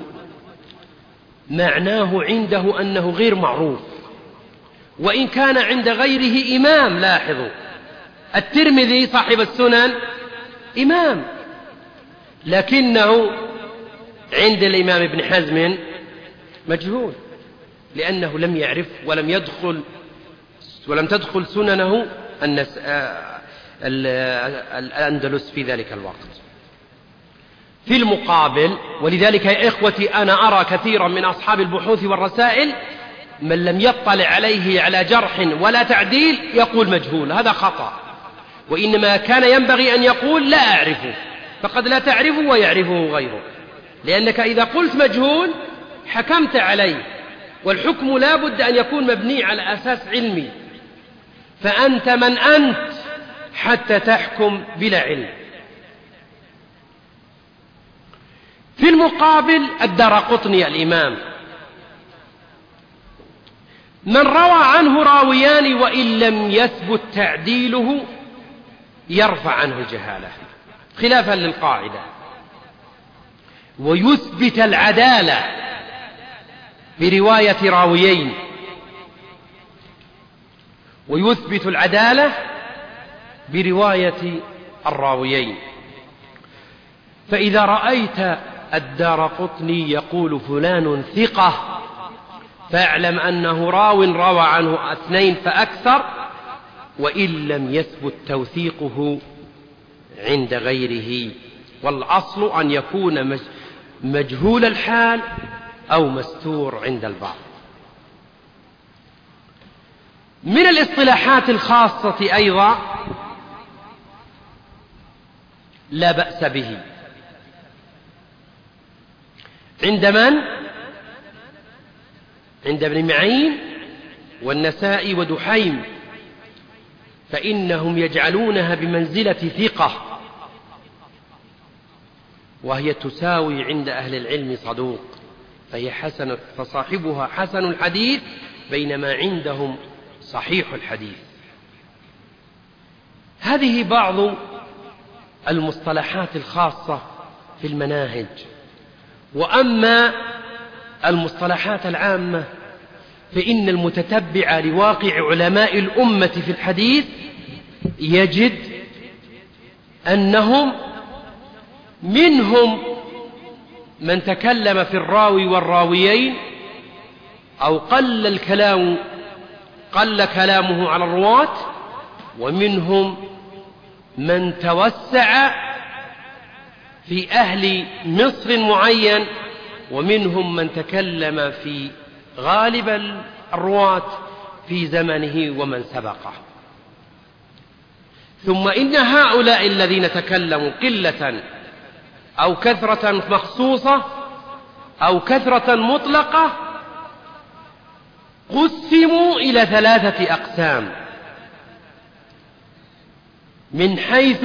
معناه عنده أنه غير معروف، وإن كان عند غيره إمام. لاحظوا الترمذي صاحب السنن إمام، لكنه عند الإمام ابن حزم مجهول، لأنه لم يعرف ولم تدخل سننه الأندلس في ذلك الوقت. في المقابل، ولذلك يا إخوتي أنا أرى كثيرا من أصحاب البحوث والرسائل من لم يطلع عليه على جرح ولا تعديل يقول مجهول، هذا خطأ. وإنما كان ينبغي أن يقول لا أعرفه، فقد لا تعرفه ويعرفه غيره، لأنك إذا قلت مجهول حكمت عليه، والحكم لا بد أن يكون مبني على أساس علمي، فأنت من أنت حتى تحكم بلا علم. في المقابل الدارقطني الإمام من روى عنه راويان وإن لم يثبت تعديله يرفع عنه الجهالة خلافا للقاعدة، ويثبت العدالة برواية راويين، ويثبت العدالة برواية الراويين. فإذا رأيت الدارقطني يقول فلان ثقة فاعلم أنه روى عنه 2 فأكثر، وإن لم يثبت توثيقه عند غيره. والأصل أن يكون مجهول الحال أو مستور عند البعض. من الاصطلاحات الخاصة أيضا لا بأس به عند من؟ عند ابن معين والنسائي ودحيم، فإنهم يجعلونها بمنزلة ثقة، وهي تساوي عند أهل العلم صدوق، فهي حسنة، فصاحبها حسن الحديث بينما عندهم صحيح الحديث. هذه بعض المصطلحات الخاصة في المناهج. وأما المصطلحات العامة فإن المتتبع لواقع علماء الأمة في الحديث يجد أنهم منهم من تكلم في الراوي والراويين أو قل كلامه على الرواة، ومنهم من توسع في أهل مصر معين، ومنهم من تكلم في غالب الرواة في زمنه ومن سبقه. ثم إن هؤلاء الذين تكلموا قلة أو كثرة مخصوصة أو كثرة مطلقة قسموا إلى 3 أقسام من حيث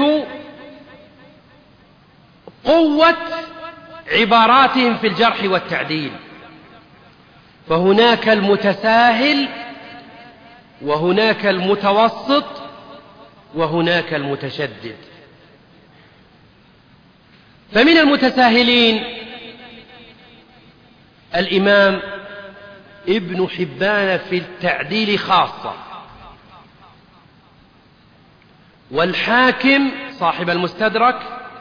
قوة عباراتهم في الجرح والتعديل، فهناك المتساهل وهناك المتوسط وهناك المتشدد. فمن المتساهلين الإمام ابن حبان في التعديل خاصة، والحاكم صاحب المستدرك،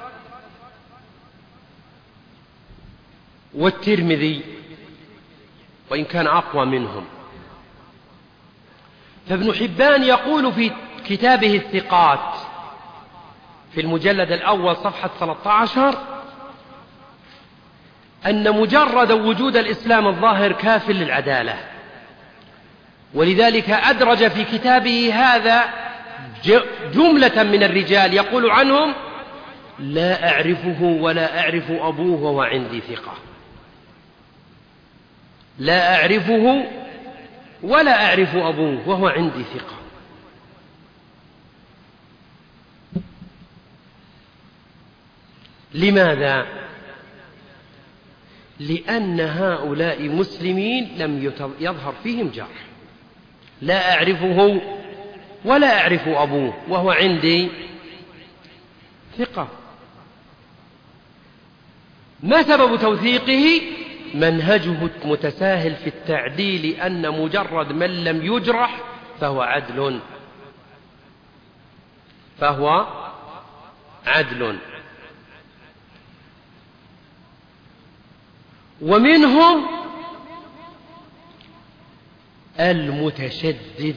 والترمذي وإن كان أقوى منهم. فابن حبان يقول في كتابه الثقات في المجلد الأول صفحة 13 أن مجرد وجود الإسلام الظاهر كاف للعدالة، ولذلك أدرج في كتابه هذا جملة من الرجال يقول عنهم: لا أعرفه ولا أعرف أبوه وهو عندي ثقة. لا أعرفه ولا أعرف أبوه وهو عندي ثقة. لماذا؟ لأن هؤلاء مسلمين لم يظهر فيهم جرح. لا أعرفه ولا أعرف أبوه وهو عندي ثقة. ما سبب توثيقه؟ منهجه متساهل في التعديل، أن مجرد من لم يجرح فهو عدل. ومنهم المتشدد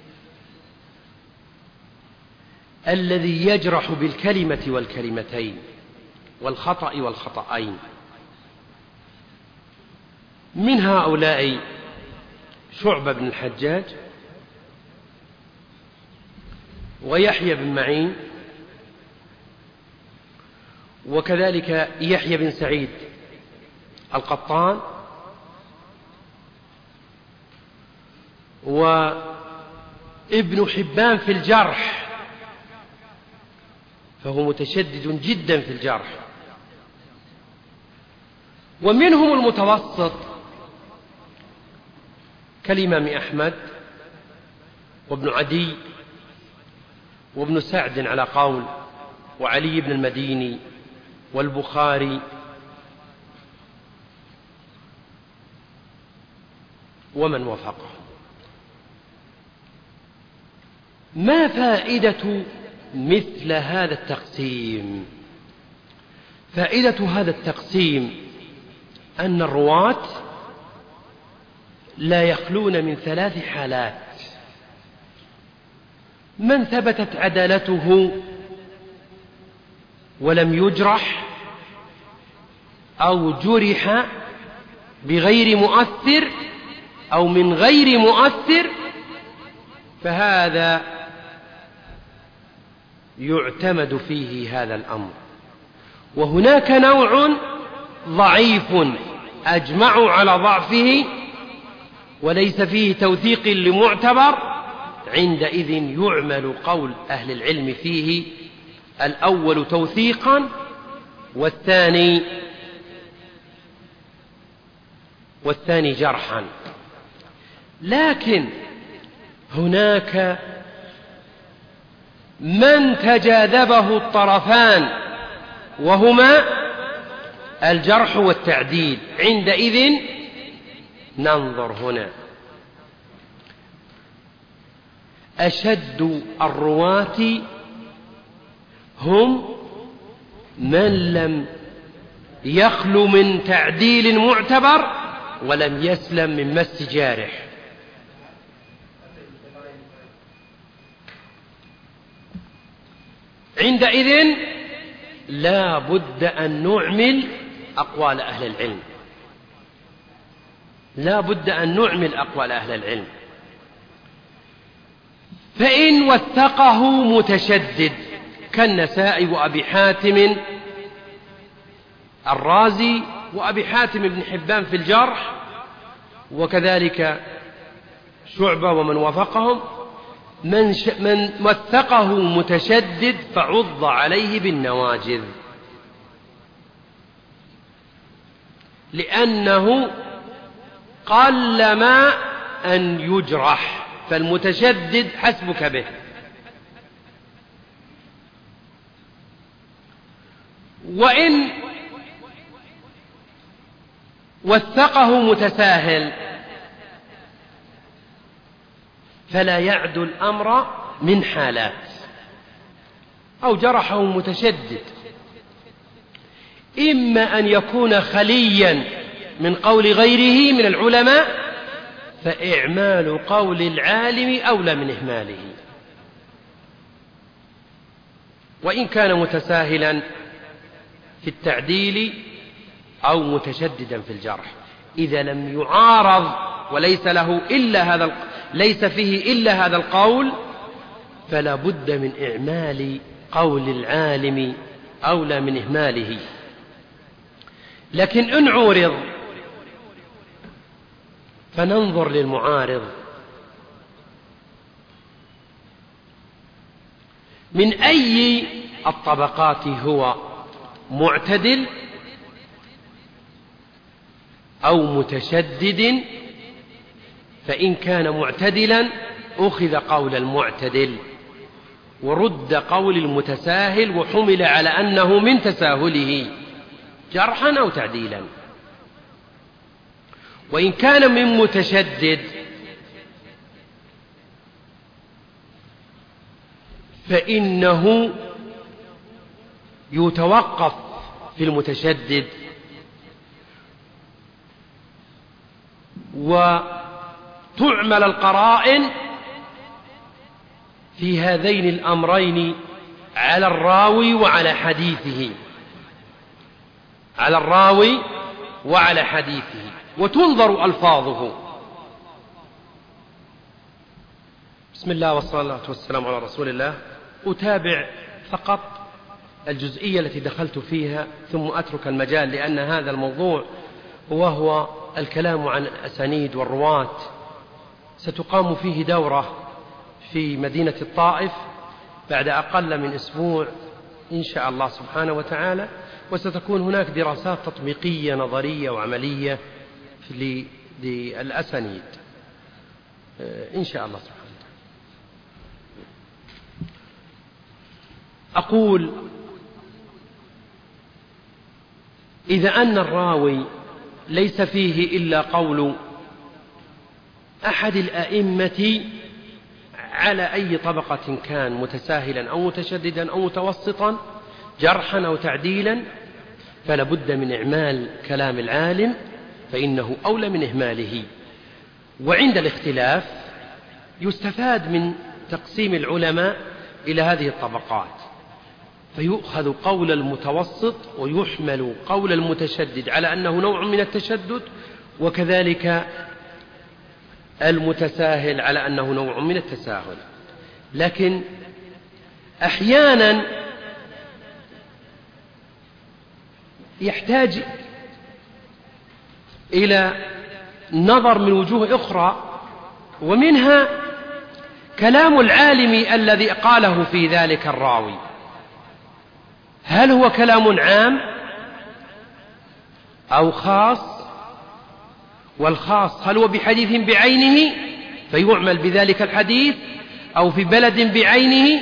الذي يجرح بالكلمة والكلمتين والخطأ والخطأين. من هؤلاء شعبة بن الحجاج ويحيى بن معين، وكذلك يحيى بن سعيد القطان، وابن حبان في الجرح فهو متشدد جدا في الجرح. ومنهم المتوسط كالإمام أحمد وابن عدي وابن سعد على قول، وعلي بن المديني والبخاري ومن وفقه. ما فائدة مثل هذا التقسيم؟ فائدة هذا التقسيم أن الرواة لا يخلون من 3 حالات: من ثبتت عدالته ولم يجرح، أو جرح بغير مؤثر أو من غير مؤثر، فهذا يعتمد فيه هذا الأمر. وهناك نوع ضعيف أجمعوا على ضعفه وليس فيه توثيق لمعتبر، عندئذ يعمل قول أهل العلم فيه: الأول توثيقا والثاني جرحا. لكن هناك من تجاذبه الطرفان وهما الجرح والتعديل، عندئذ ننظر هنا: أشد الرواة هم من لم يخلو من تعديل معتبر ولم يسلم من مس جارح. عندئذ لا بد أن نعمل أقوال أهل العلم، لا بد أن نعمل أقوال أهل العلم. فإن وثقه متشدد كالنسائي وأبي حاتم الرازي وأبي حاتم بن حبان في الجرح، وكذلك شعبة ومن وافقهم، من وثقه متشدد فعض عليه بالنواجذ، لأنه قلما أن يجرح، فالمتشدد حسبك به. وإن وثقه متساهل فلا يعدو الأمر من حالات، أو جرحه متشدد إما أن يكون خليا من قول غيره من العلماء، فإعمال قول العالم أولى من إهماله، وإن كان متساهلا في التعديل أو متشددا في الجرح، إذا لم يعارض وليس له ليس فيه إلا هذا القول، فلا بد من إعمال قول العالم أولى من إهماله. لكن إن عورض فننظر للمعارض، من أي الطبقات هو، معتدل أو متشدد؟ فإن كان معتدلا أخذ قول المعتدل ورد قول المتساهل، وحمل على أنه من تساهله جرحا أو تعديلا. وإن كان من متشدد فإنه يتوقف في المتشدد وتعمل القرائن في هذين الأمرين على الراوي وعلى حديثه، على الراوي وعلى حديثه، وتنظر ألفاظه. بسم الله والصلاة والسلام على رسول الله. أتابع فقط الجزئية التي دخلت فيها ثم أترك المجال، لأن هذا الموضوع وهو الكلام عن الأسانيد والرواة ستقام فيه دورة في مدينة الطائف بعد أقل من أسبوع إن شاء الله سبحانه وتعالى، وستكون هناك دراسات تطبيقية نظرية وعملية للأسانيد إن شاء الله سبحانه وتعالى. أقول إذا أن الراوي ليس فيه إلا قول أحد الأئمة على أي طبقة كان، متساهلا أو متشددا أو متوسطا، جرحا أو تعديلا، فلا بد من إعمال كلام العالم، فإنه أولى من إهماله. وعند الاختلاف يستفاد من تقسيم العلماء إلى هذه الطبقات، فيؤخذ قول المتوسط ويحمل قول المتشدد على أنه نوع من التشدد، وكذلك المتساهل على أنه نوع من التساهل. لكن أحيانا يحتاج إلى نظر من وجوه أخرى، ومنها كلام العالم الذي قاله في ذلك الراوي، هل هو كلام عام أو خاص؟ والخاص هل هو بحديث بعينه فيعمل بذلك الحديث، أو في بلد بعينه،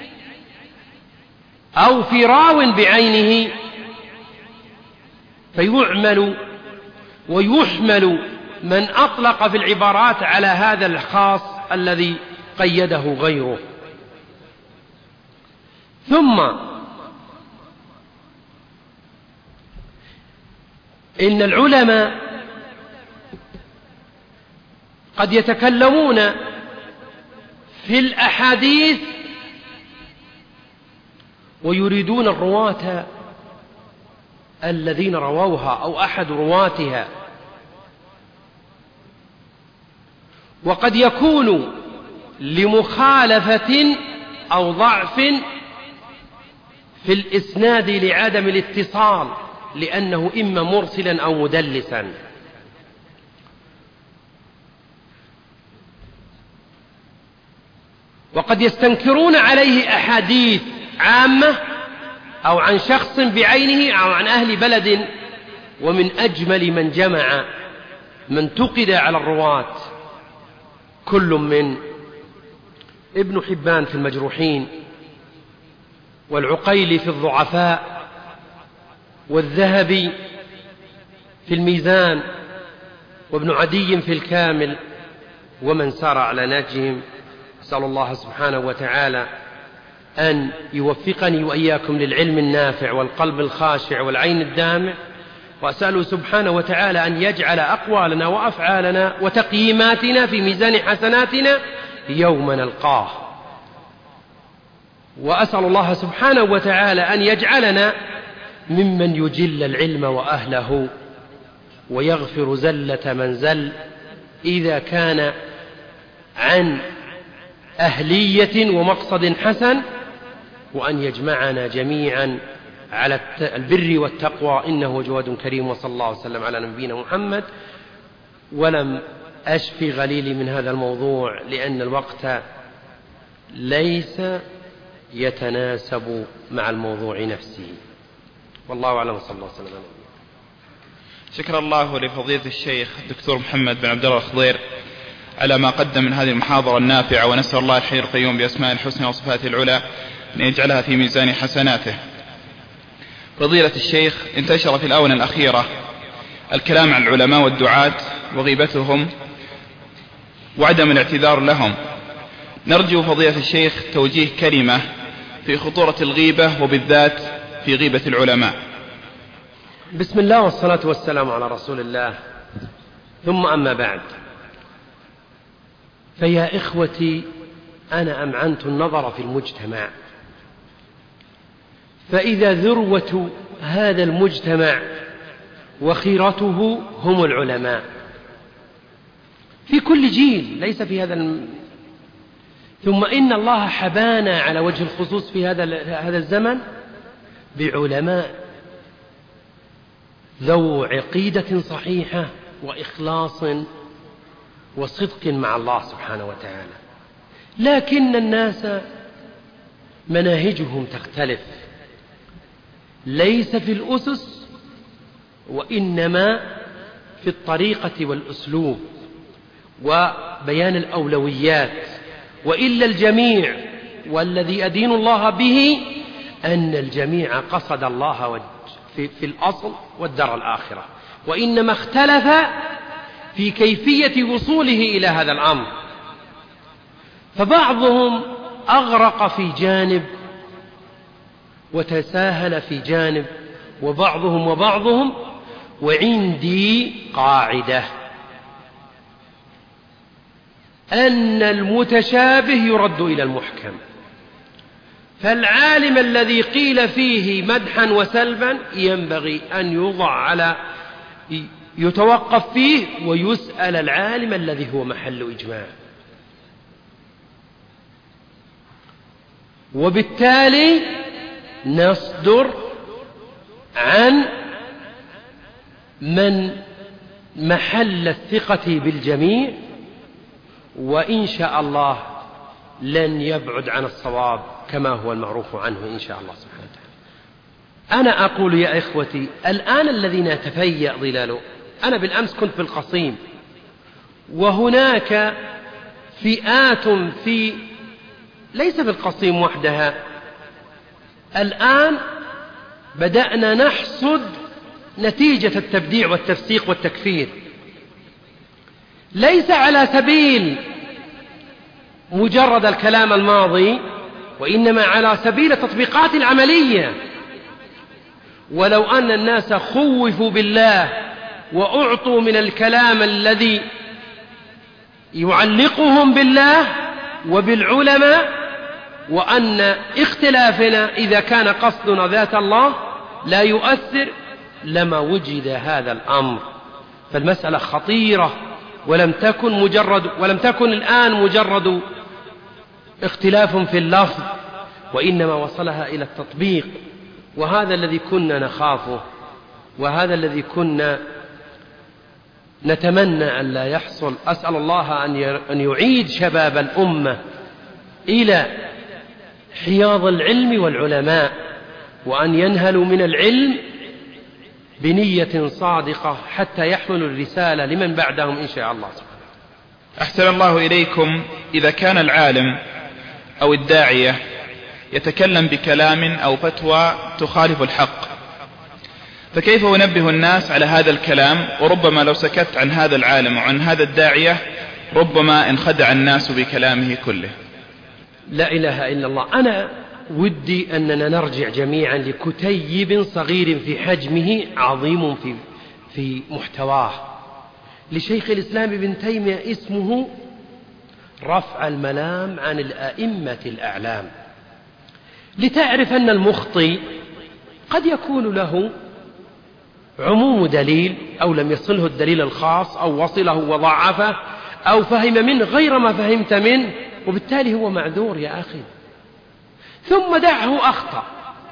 أو في راو بعينه، فيعمل ويحمل من أطلق في العبارات على هذا الخاص الذي قيده غيره. ثم إن العلماء قد يتكلمون في الأحاديث ويريدون الرواة الذين رووها أو أحد رواتها، وقد يكون لمخالفة أو ضعف في الإسناد لعدم الاتصال لأنه إما مرسلا أو مدلسا. وقد يستنكرون عليه أحاديث عامة أو عن شخص بعينه أو عن أهل بلد، ومن أجمل من جمع من انتقد على الرواة كل من ابن حبان في المجروحين، والعقيلي في الضعفاء، والذهبي في الميزان، وابن عدي في الكامل، ومن سار على نهجهم. أسأل الله سبحانه وتعالى أن يوفقني وإياكم للعلم النافع والقلب الخاشع والعين الدامع، وأسأله سبحانه وتعالى أن يجعل أقوالنا وأفعالنا وتقييماتنا في ميزان حسناتنا يوم نلقاه. وأسأل الله سبحانه وتعالى أن يجعلنا ممن يجل العلم وأهله ويغفر زلة من زل إذا كان عن أهلية ومقصد حسن، وأن يجمعنا جميعا على البر والتقوى إنه جواد كريم. وصلى الله وسلم على نبينا محمد. ولم أشفي غليلي من هذا الموضوع لأن الوقت ليس يتناسب مع الموضوع نفسه، والله أعلم. صلى الله عليه وسلم. شكر الله لفضيلة الشيخ الدكتور محمد بن عبد الله الخضير على ما قدم من هذه المحاضرة النافعة، ونسأل الله الحي القيوم بأسماء الحسنى وصفاته العلى أن يجعلها في ميزان حسناته. فضيلة الشيخ، انتشر في الآونة الأخيرة الكلام عن العلماء والدعاة وغيبتهم وعدم الاعتذار لهم. نرجو فضيلة الشيخ توجيه كلمة في خطورة الغيبة وبالذات في غيبة العلماء. بسم الله والصلاة والسلام على رسول الله، ثم أما بعد، فيا إخوتي، أنا أمعنت النظر في المجتمع، فإذا ذروة هذا المجتمع وخيرته هم العلماء في كل جيل، ليس في هذا ثم إن الله حبانا على وجه الخصوص في هذا الزمن بعلماء ذو عقيدة صحيحة وإخلاص وصدق مع الله سبحانه وتعالى، لكن الناس مناهجهم تختلف، ليس في الأسس وإنما في الطريقة والأسلوب وبيان الأولويات. وإلا الجميع، والذي أدين الله به أن الجميع قصد الله في الأصل والدار الآخرة، وإنما اختلف في كيفية وصوله إلى هذا الأمر، فبعضهم أغرق في جانب وتساهل في جانب، وبعضهم وعندي قاعدة أن المتشابه يرد إلى المحكم، فالعالم الذي قيل فيه مدحا وسلبا ينبغي أن يتوقف فيه ويسأل العالم الذي هو محل إجماع. وبالتالي نصدر عن من محل الثقة بالجميع، وإن شاء الله لن يبعد عن الصواب كما هو المعروف عنه إن شاء الله سبحانه وتعالى. أنا أقول يا إخوتي، الآن الذين يتفيأ ظلاله، أنا بالأمس كنت في القصيم، وهناك فئات ليس في القصيم وحدها، الآن بدأنا نحصد نتيجة التبديع والتفسيق والتكفير، ليس على سبيل مجرد الكلام الماضي، وإنما على سبيل التطبيقات العملية. ولو أن الناس خوفوا بالله وأعطوا من الكلام الذي يعلقهم بالله وبالعلماء، وأن اختلافنا إذا كان قصدنا ذات الله لا يؤثر، لما وجد هذا الأمر. فالمسألة خطيرة، ولم تكن الآن مجرد اختلاف في اللفظ، وإنما وصلها إلى التطبيق، وهذا الذي كنا نخافه وهذا الذي كنا نتمنى أن لا يحصل. أسأل الله أن يعيد شباب الأمة إلى حياض العلم والعلماء، وأن ينهلوا من العلم بنية صادقة حتى يحملوا الرسالة لمن بعدهم إن شاء الله. أحسن الله إليكم. إذا كان العالم أو الداعية يتكلم بكلام أو فتوى تخالف الحق، فكيف أنبه الناس على هذا الكلام؟ وربما لو سكت عن هذا العالم وعن هذا الداعية ربما انخدع الناس بكلامه كله. لا إله إلا الله. أنا ودي أننا نرجع جميعا لكتيب صغير في حجمه عظيم في محتواه لشيخ الإسلام ابن تيمية، اسمه رفع الملام عن الأئمة الأعلام، لتعرف أن المخطئ قد يكون له عموم دليل، أو لم يصله الدليل الخاص، أو وصله وضعفه، أو فهم منه غير ما فهمت منه، وبالتالي هو معذور يا أخي. ثم دعه أخطأ،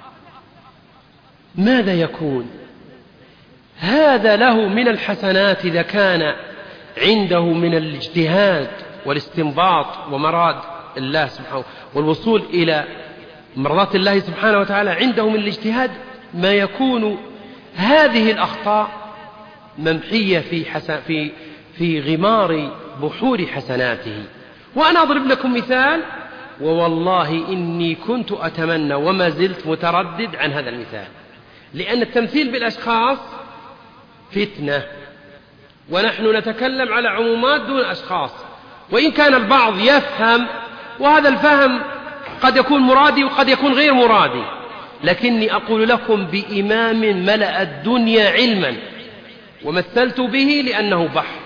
ماذا يكون؟ هذا له من الحسنات إذا كان عنده من الاجتهاد والاستنباط ومراد الله سبحانه والوصول إلى مرضات الله سبحانه وتعالى، عنده من الاجتهاد ما يكون هذه الأخطاء ممحية في غمار بحور حسناته. وأنا أضرب لكم مثال، ووالله إني كنت أتمنى وما زلت متردد عن هذا المثال، لأن التمثيل بالأشخاص فتنة، ونحن نتكلم على عمومات دون أشخاص، وإن كان البعض يفهم، وهذا الفهم قد يكون مرادي وقد يكون غير مرادي، لكني أقول لكم بإمام ملأ الدنيا علما، ومثلت به لأنه بحر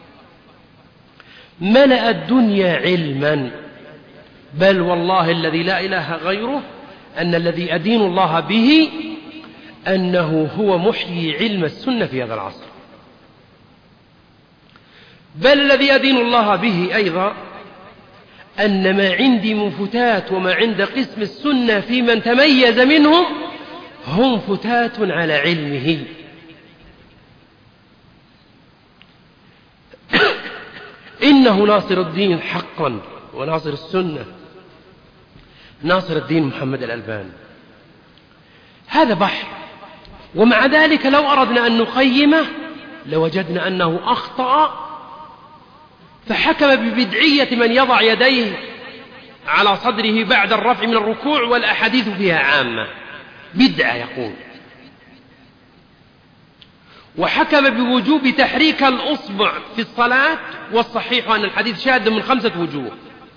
ملأ الدنيا علما. بل والله الذي لا إله غيره أن الذي أدين الله به أنه هو محيي علم السنة في هذا العصر. بل الذي أدين الله به أيضا أن ما عندي من فتات وما عند قسم السنة في من تميز منهم هم فتات على علمه. إنه ناصر الدين حقا وناصر السنة ناصر الدين محمد الألباني. هذا بحر، ومع ذلك لو أردنا أن نقيمه لوجدنا أنه أخطأ، فحكم ببدعية من يضع يديه على صدره بعد الرفع من الركوع والأحاديث فيها عامة، بدعة يقول. وحكم بوجوب تحريك الأصبع في الصلاة، والصحيح أن الحديث شاذ من 5 وجوه.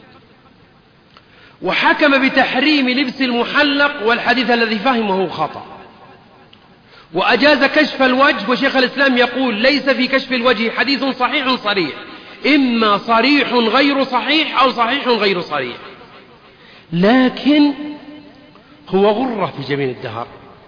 وحكم بتحريم لبس المحلق، والحديث الذي فهمه خطأ. وأجاز كشف الوجه، وشيخ الإسلام يقول ليس في كشف الوجه حديث صحيح صريح، إما صريح غير صحيح أو صحيح غير صريح، لكن هو غرة في جميع الدهر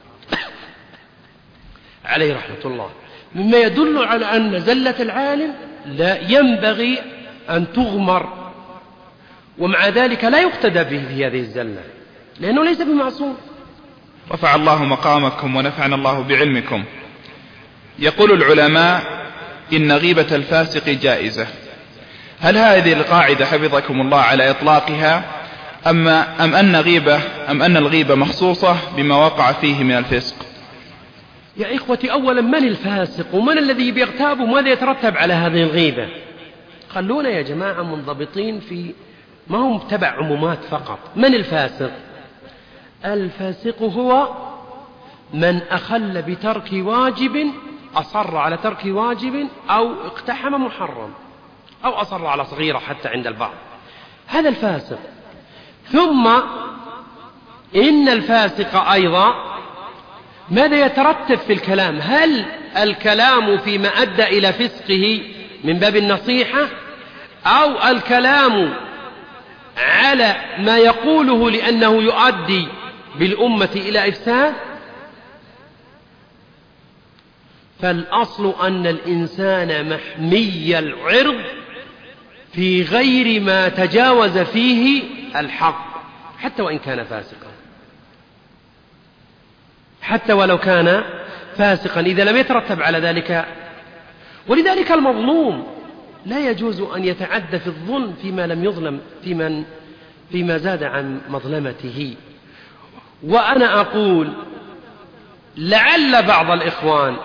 عليه رحمة الله، مما يدل على أن زلة العالم لا ينبغي أن تغمر، ومع ذلك لا يقتدى به في هذه الزلة لأنه ليس بمعصوم. رفع الله مقامكم ونفعنا الله بعلمكم. يقول العلماء إن غيبة الفاسق جائزة. هل هذه القاعدة حفظكم الله على إطلاقها أم أن الغيبة مخصوصة بما وقع فيه من الفسق؟ يا إخوتي، أولا من الفاسق ومن الذي بيغتاب وماذا يترتب على هذه الغيبة؟ خلونا يا جماعة منضبطين في ما هم تبع عمومات فقط. من الفاسق؟ الفاسق هو من أخل بترك واجب، أصر على ترك واجب، أو اقتحم محرم، أو أصر على صغيرة حتى عند البعض، هذا الفاسق. ثم إن الفاسق أيضا ماذا يترتب في الكلام؟ هل الكلام فيما أدى إلى فسقه من باب النصيحة، أو الكلام على ما يقوله لأنه يؤدي بالأمة إلى إفساد؟ فالأصل أن الإنسان محمي العرض في غير ما تجاوز فيه الحق، حتى وإن كان فاسقا، حتى ولو كان فاسقا إذا لم يترتب على ذلك. ولذلك المظلوم لا يجوز أن يتعدى في الظلم فيما لم يظلم فيما زاد عن مظلمته. وأنا أقول لعل بعض الإخوان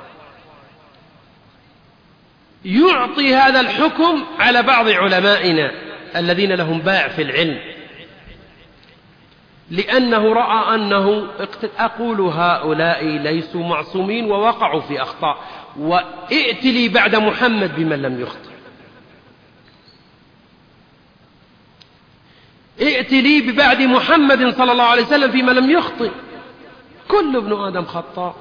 يعطي هذا الحكم على بعض علمائنا الذين لهم باع في العلم، لأنه رأى أنه أقول هؤلاء ليسوا معصومين ووقعوا في أخطاء، وائت لي بعد محمد بمن لم يخطئ، ائت لي ببعد محمد صلى الله عليه وسلم فيما لم يخطئ. كل ابن آدم خطاء.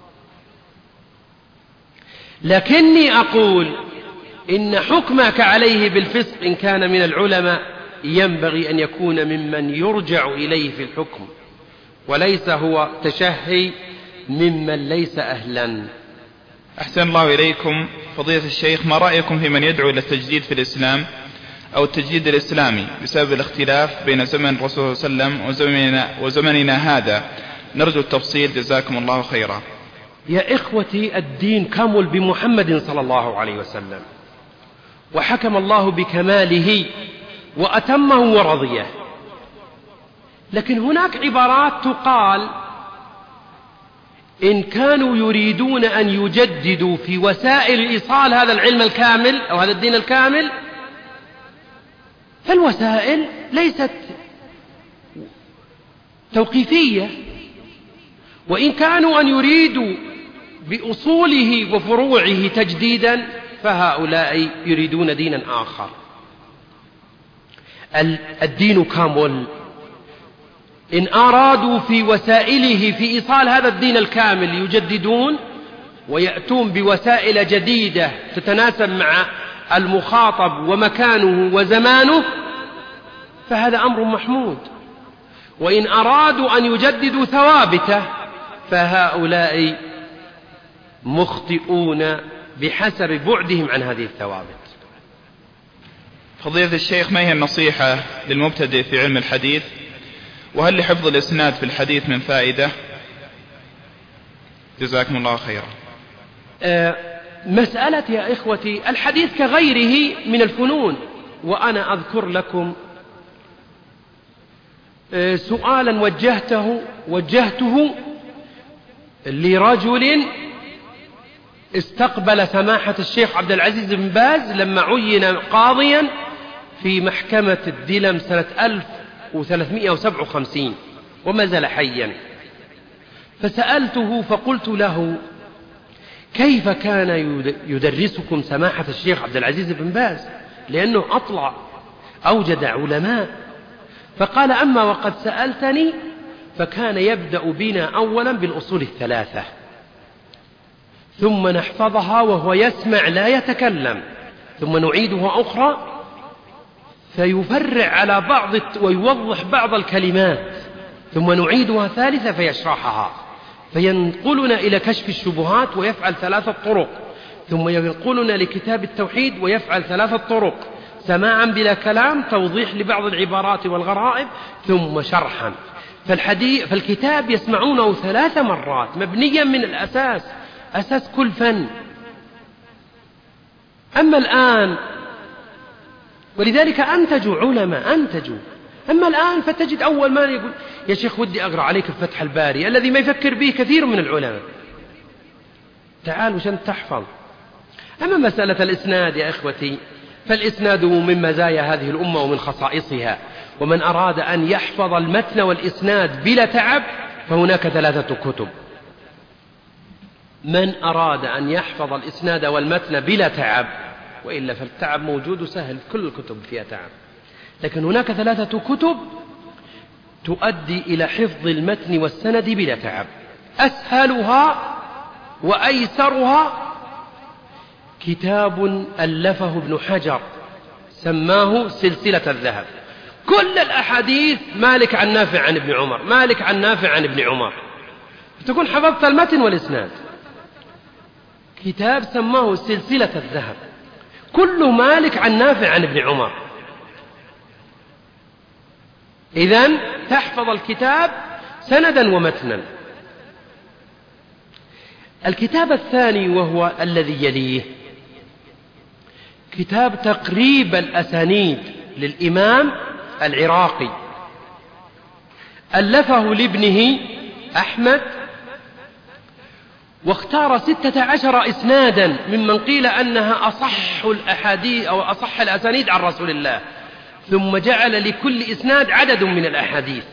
لكني أقول إن حكمك عليه بالفسق إن كان من العلماء ينبغي أن يكون ممن يرجع إليه في الحكم، وليس هو تشهي ممن ليس أهلا. أحسن الله إليكم فضيلة الشيخ، ما رأيكم في من يدعو إلى التجديد في الإسلام أو التجديد الإسلامي بسبب الاختلاف بين زمن الرسول صلى الله عليه وسلم وزمننا هذا؟ نرجو التفصيل جزاكم الله خيرا. يا إخوتي، الدين كمل بمحمد صلى الله عليه وسلم، وحكم الله بكماله وأتمه ورضيه. لكن هناك عبارات تقال إن كانوا يريدون أن يجددوا في وسائل إيصال هذا العلم الكامل أو هذا الدين الكامل، فالوسائل ليست توقيفية، وإن كانوا أن يريدوا بأصوله وفروعه تجديدا فهؤلاء يريدون دينا آخر. الدين كامل. إن أرادوا في وسائله في إيصال هذا الدين الكامل يجددون ويأتون بوسائل جديدة تتناسب مع المخاطب ومكانه وزمانه فهذا أمر محمود. وإن أرادوا أن يجددوا ثوابته فهؤلاء مخطئون بحسب بعدهم عن هذه الثوابت. فضيلة الشيخ، ما هي النصيحة للمبتدئ في علم الحديث؟ وهل لحفظ الإسناد في الحديث من فائدة؟ جزاكم الله خيرا. مسألة يا إخوتي الحديث كغيره من الفنون. وأنا أذكر لكم سؤالا وجهته لرجل استقبل سماحة الشيخ عبد العزيز بن باز لما عين قاضيا في محكمة الدلم سنة 1357 وما زال حيا. فسألته فقلت له: كيف كان يدرسكم سماحة الشيخ عبد العزيز بن باز؟ لأنه أطلع أوجد علماء. فقال: أما وقد سألتني فكان يبدأ بنا أولا بالأصول الثلاثة ثم نحفظها وهو يسمع لا يتكلم، ثم نعيدها أخرى فيفرع على بعض ويوضح بعض الكلمات، ثم نعيدها ثالثة فيشرحها، فينقلنا إلى كشف الشبهات ويفعل 3 طرق، ثم ينقلنا لكتاب التوحيد ويفعل 3 طرق: سماعا بلا كلام، توضيح لبعض العبارات والغرائب، ثم شرحا. فالكتاب يسمعونه 3 مرات مبنيا من الأساس، أساس كل فن. أما الآن ولذلك أنتجوا علماء أنتجوا. أما الآن فتجد أول ما يقول: يا شيخ ودي أقرأ عليك الفتح الباري الذي ما يفكر به كثير من العلماء، تعال وشان تحفظ. أما مسألة الإسناد يا إخوتي فالإسناد من مزايا هذه الأمة ومن خصائصها، ومن أراد أن يحفظ المتن والإسناد بلا تعب فهناك 3 كتب. من أراد أن يحفظ الإسناد والمتن بلا تعب، وإلا فالتعب موجود وسهل، كل الكتب فيها تعب، لكن هناك 3 كتب تؤدي إلى حفظ المتن والسند بلا تعب. أسهلها وأيسرها كتاب ألفه ابن حجر سماه سلسلة الذهب، كل الأحاديث مالك عن نافع عن ابن عمر، مالك عن نافع عن ابن عمر، تكون حفظت المتن والإسناد. كتاب سماه سلسلة الذهب كله مالك عن نافع عن ابن عمر. إذن تحفظ الكتاب سندا ومتنا. الكتاب الثاني وهو الذي يليه كتاب تقريب الأسانيد للإمام العراقي، ألفه لابنه أحمد، واختار 16 إسنادا ممن قيل أنها أصح الأحاديث أو أصح الأسانيد عن رسول الله، ثم جعل لكل إسناد عدد من الأحاديث،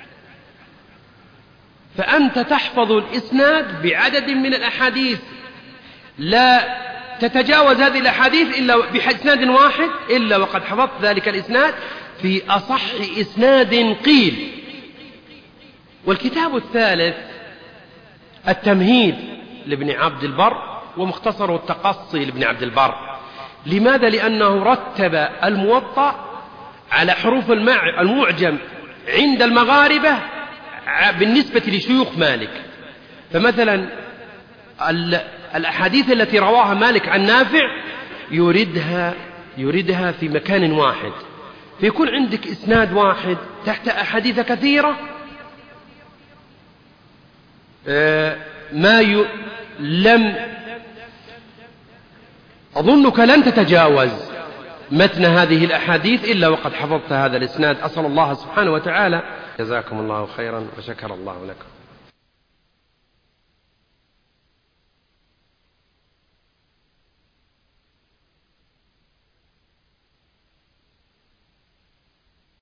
فأنت تحفظ الإسناد بعدد من الأحاديث، لا تتجاوز هذه الأحاديث إلا بإسناد واحد إلا وقد حفظت ذلك الإسناد في أصح إسناد قيل. والكتاب الثالث التمهيد لابن عبد البر، ومختصر التقصي لابن عبد البر. لماذا؟ لأنه رتب الموطأ على حروف المعجم عند المغاربة بالنسبة لشيوخ مالك. فمثلا الأحاديث التي رواها مالك عن نافع يردها في مكان واحد، فيكون عندك إسناد واحد تحت أحاديث كثيرة أظنك لن تتجاوز متن هذه الأحاديث إلا وقد حفظت هذا الإسناد. أسأل الله سبحانه وتعالى. جزاكم الله خيرا وشكر الله لكم.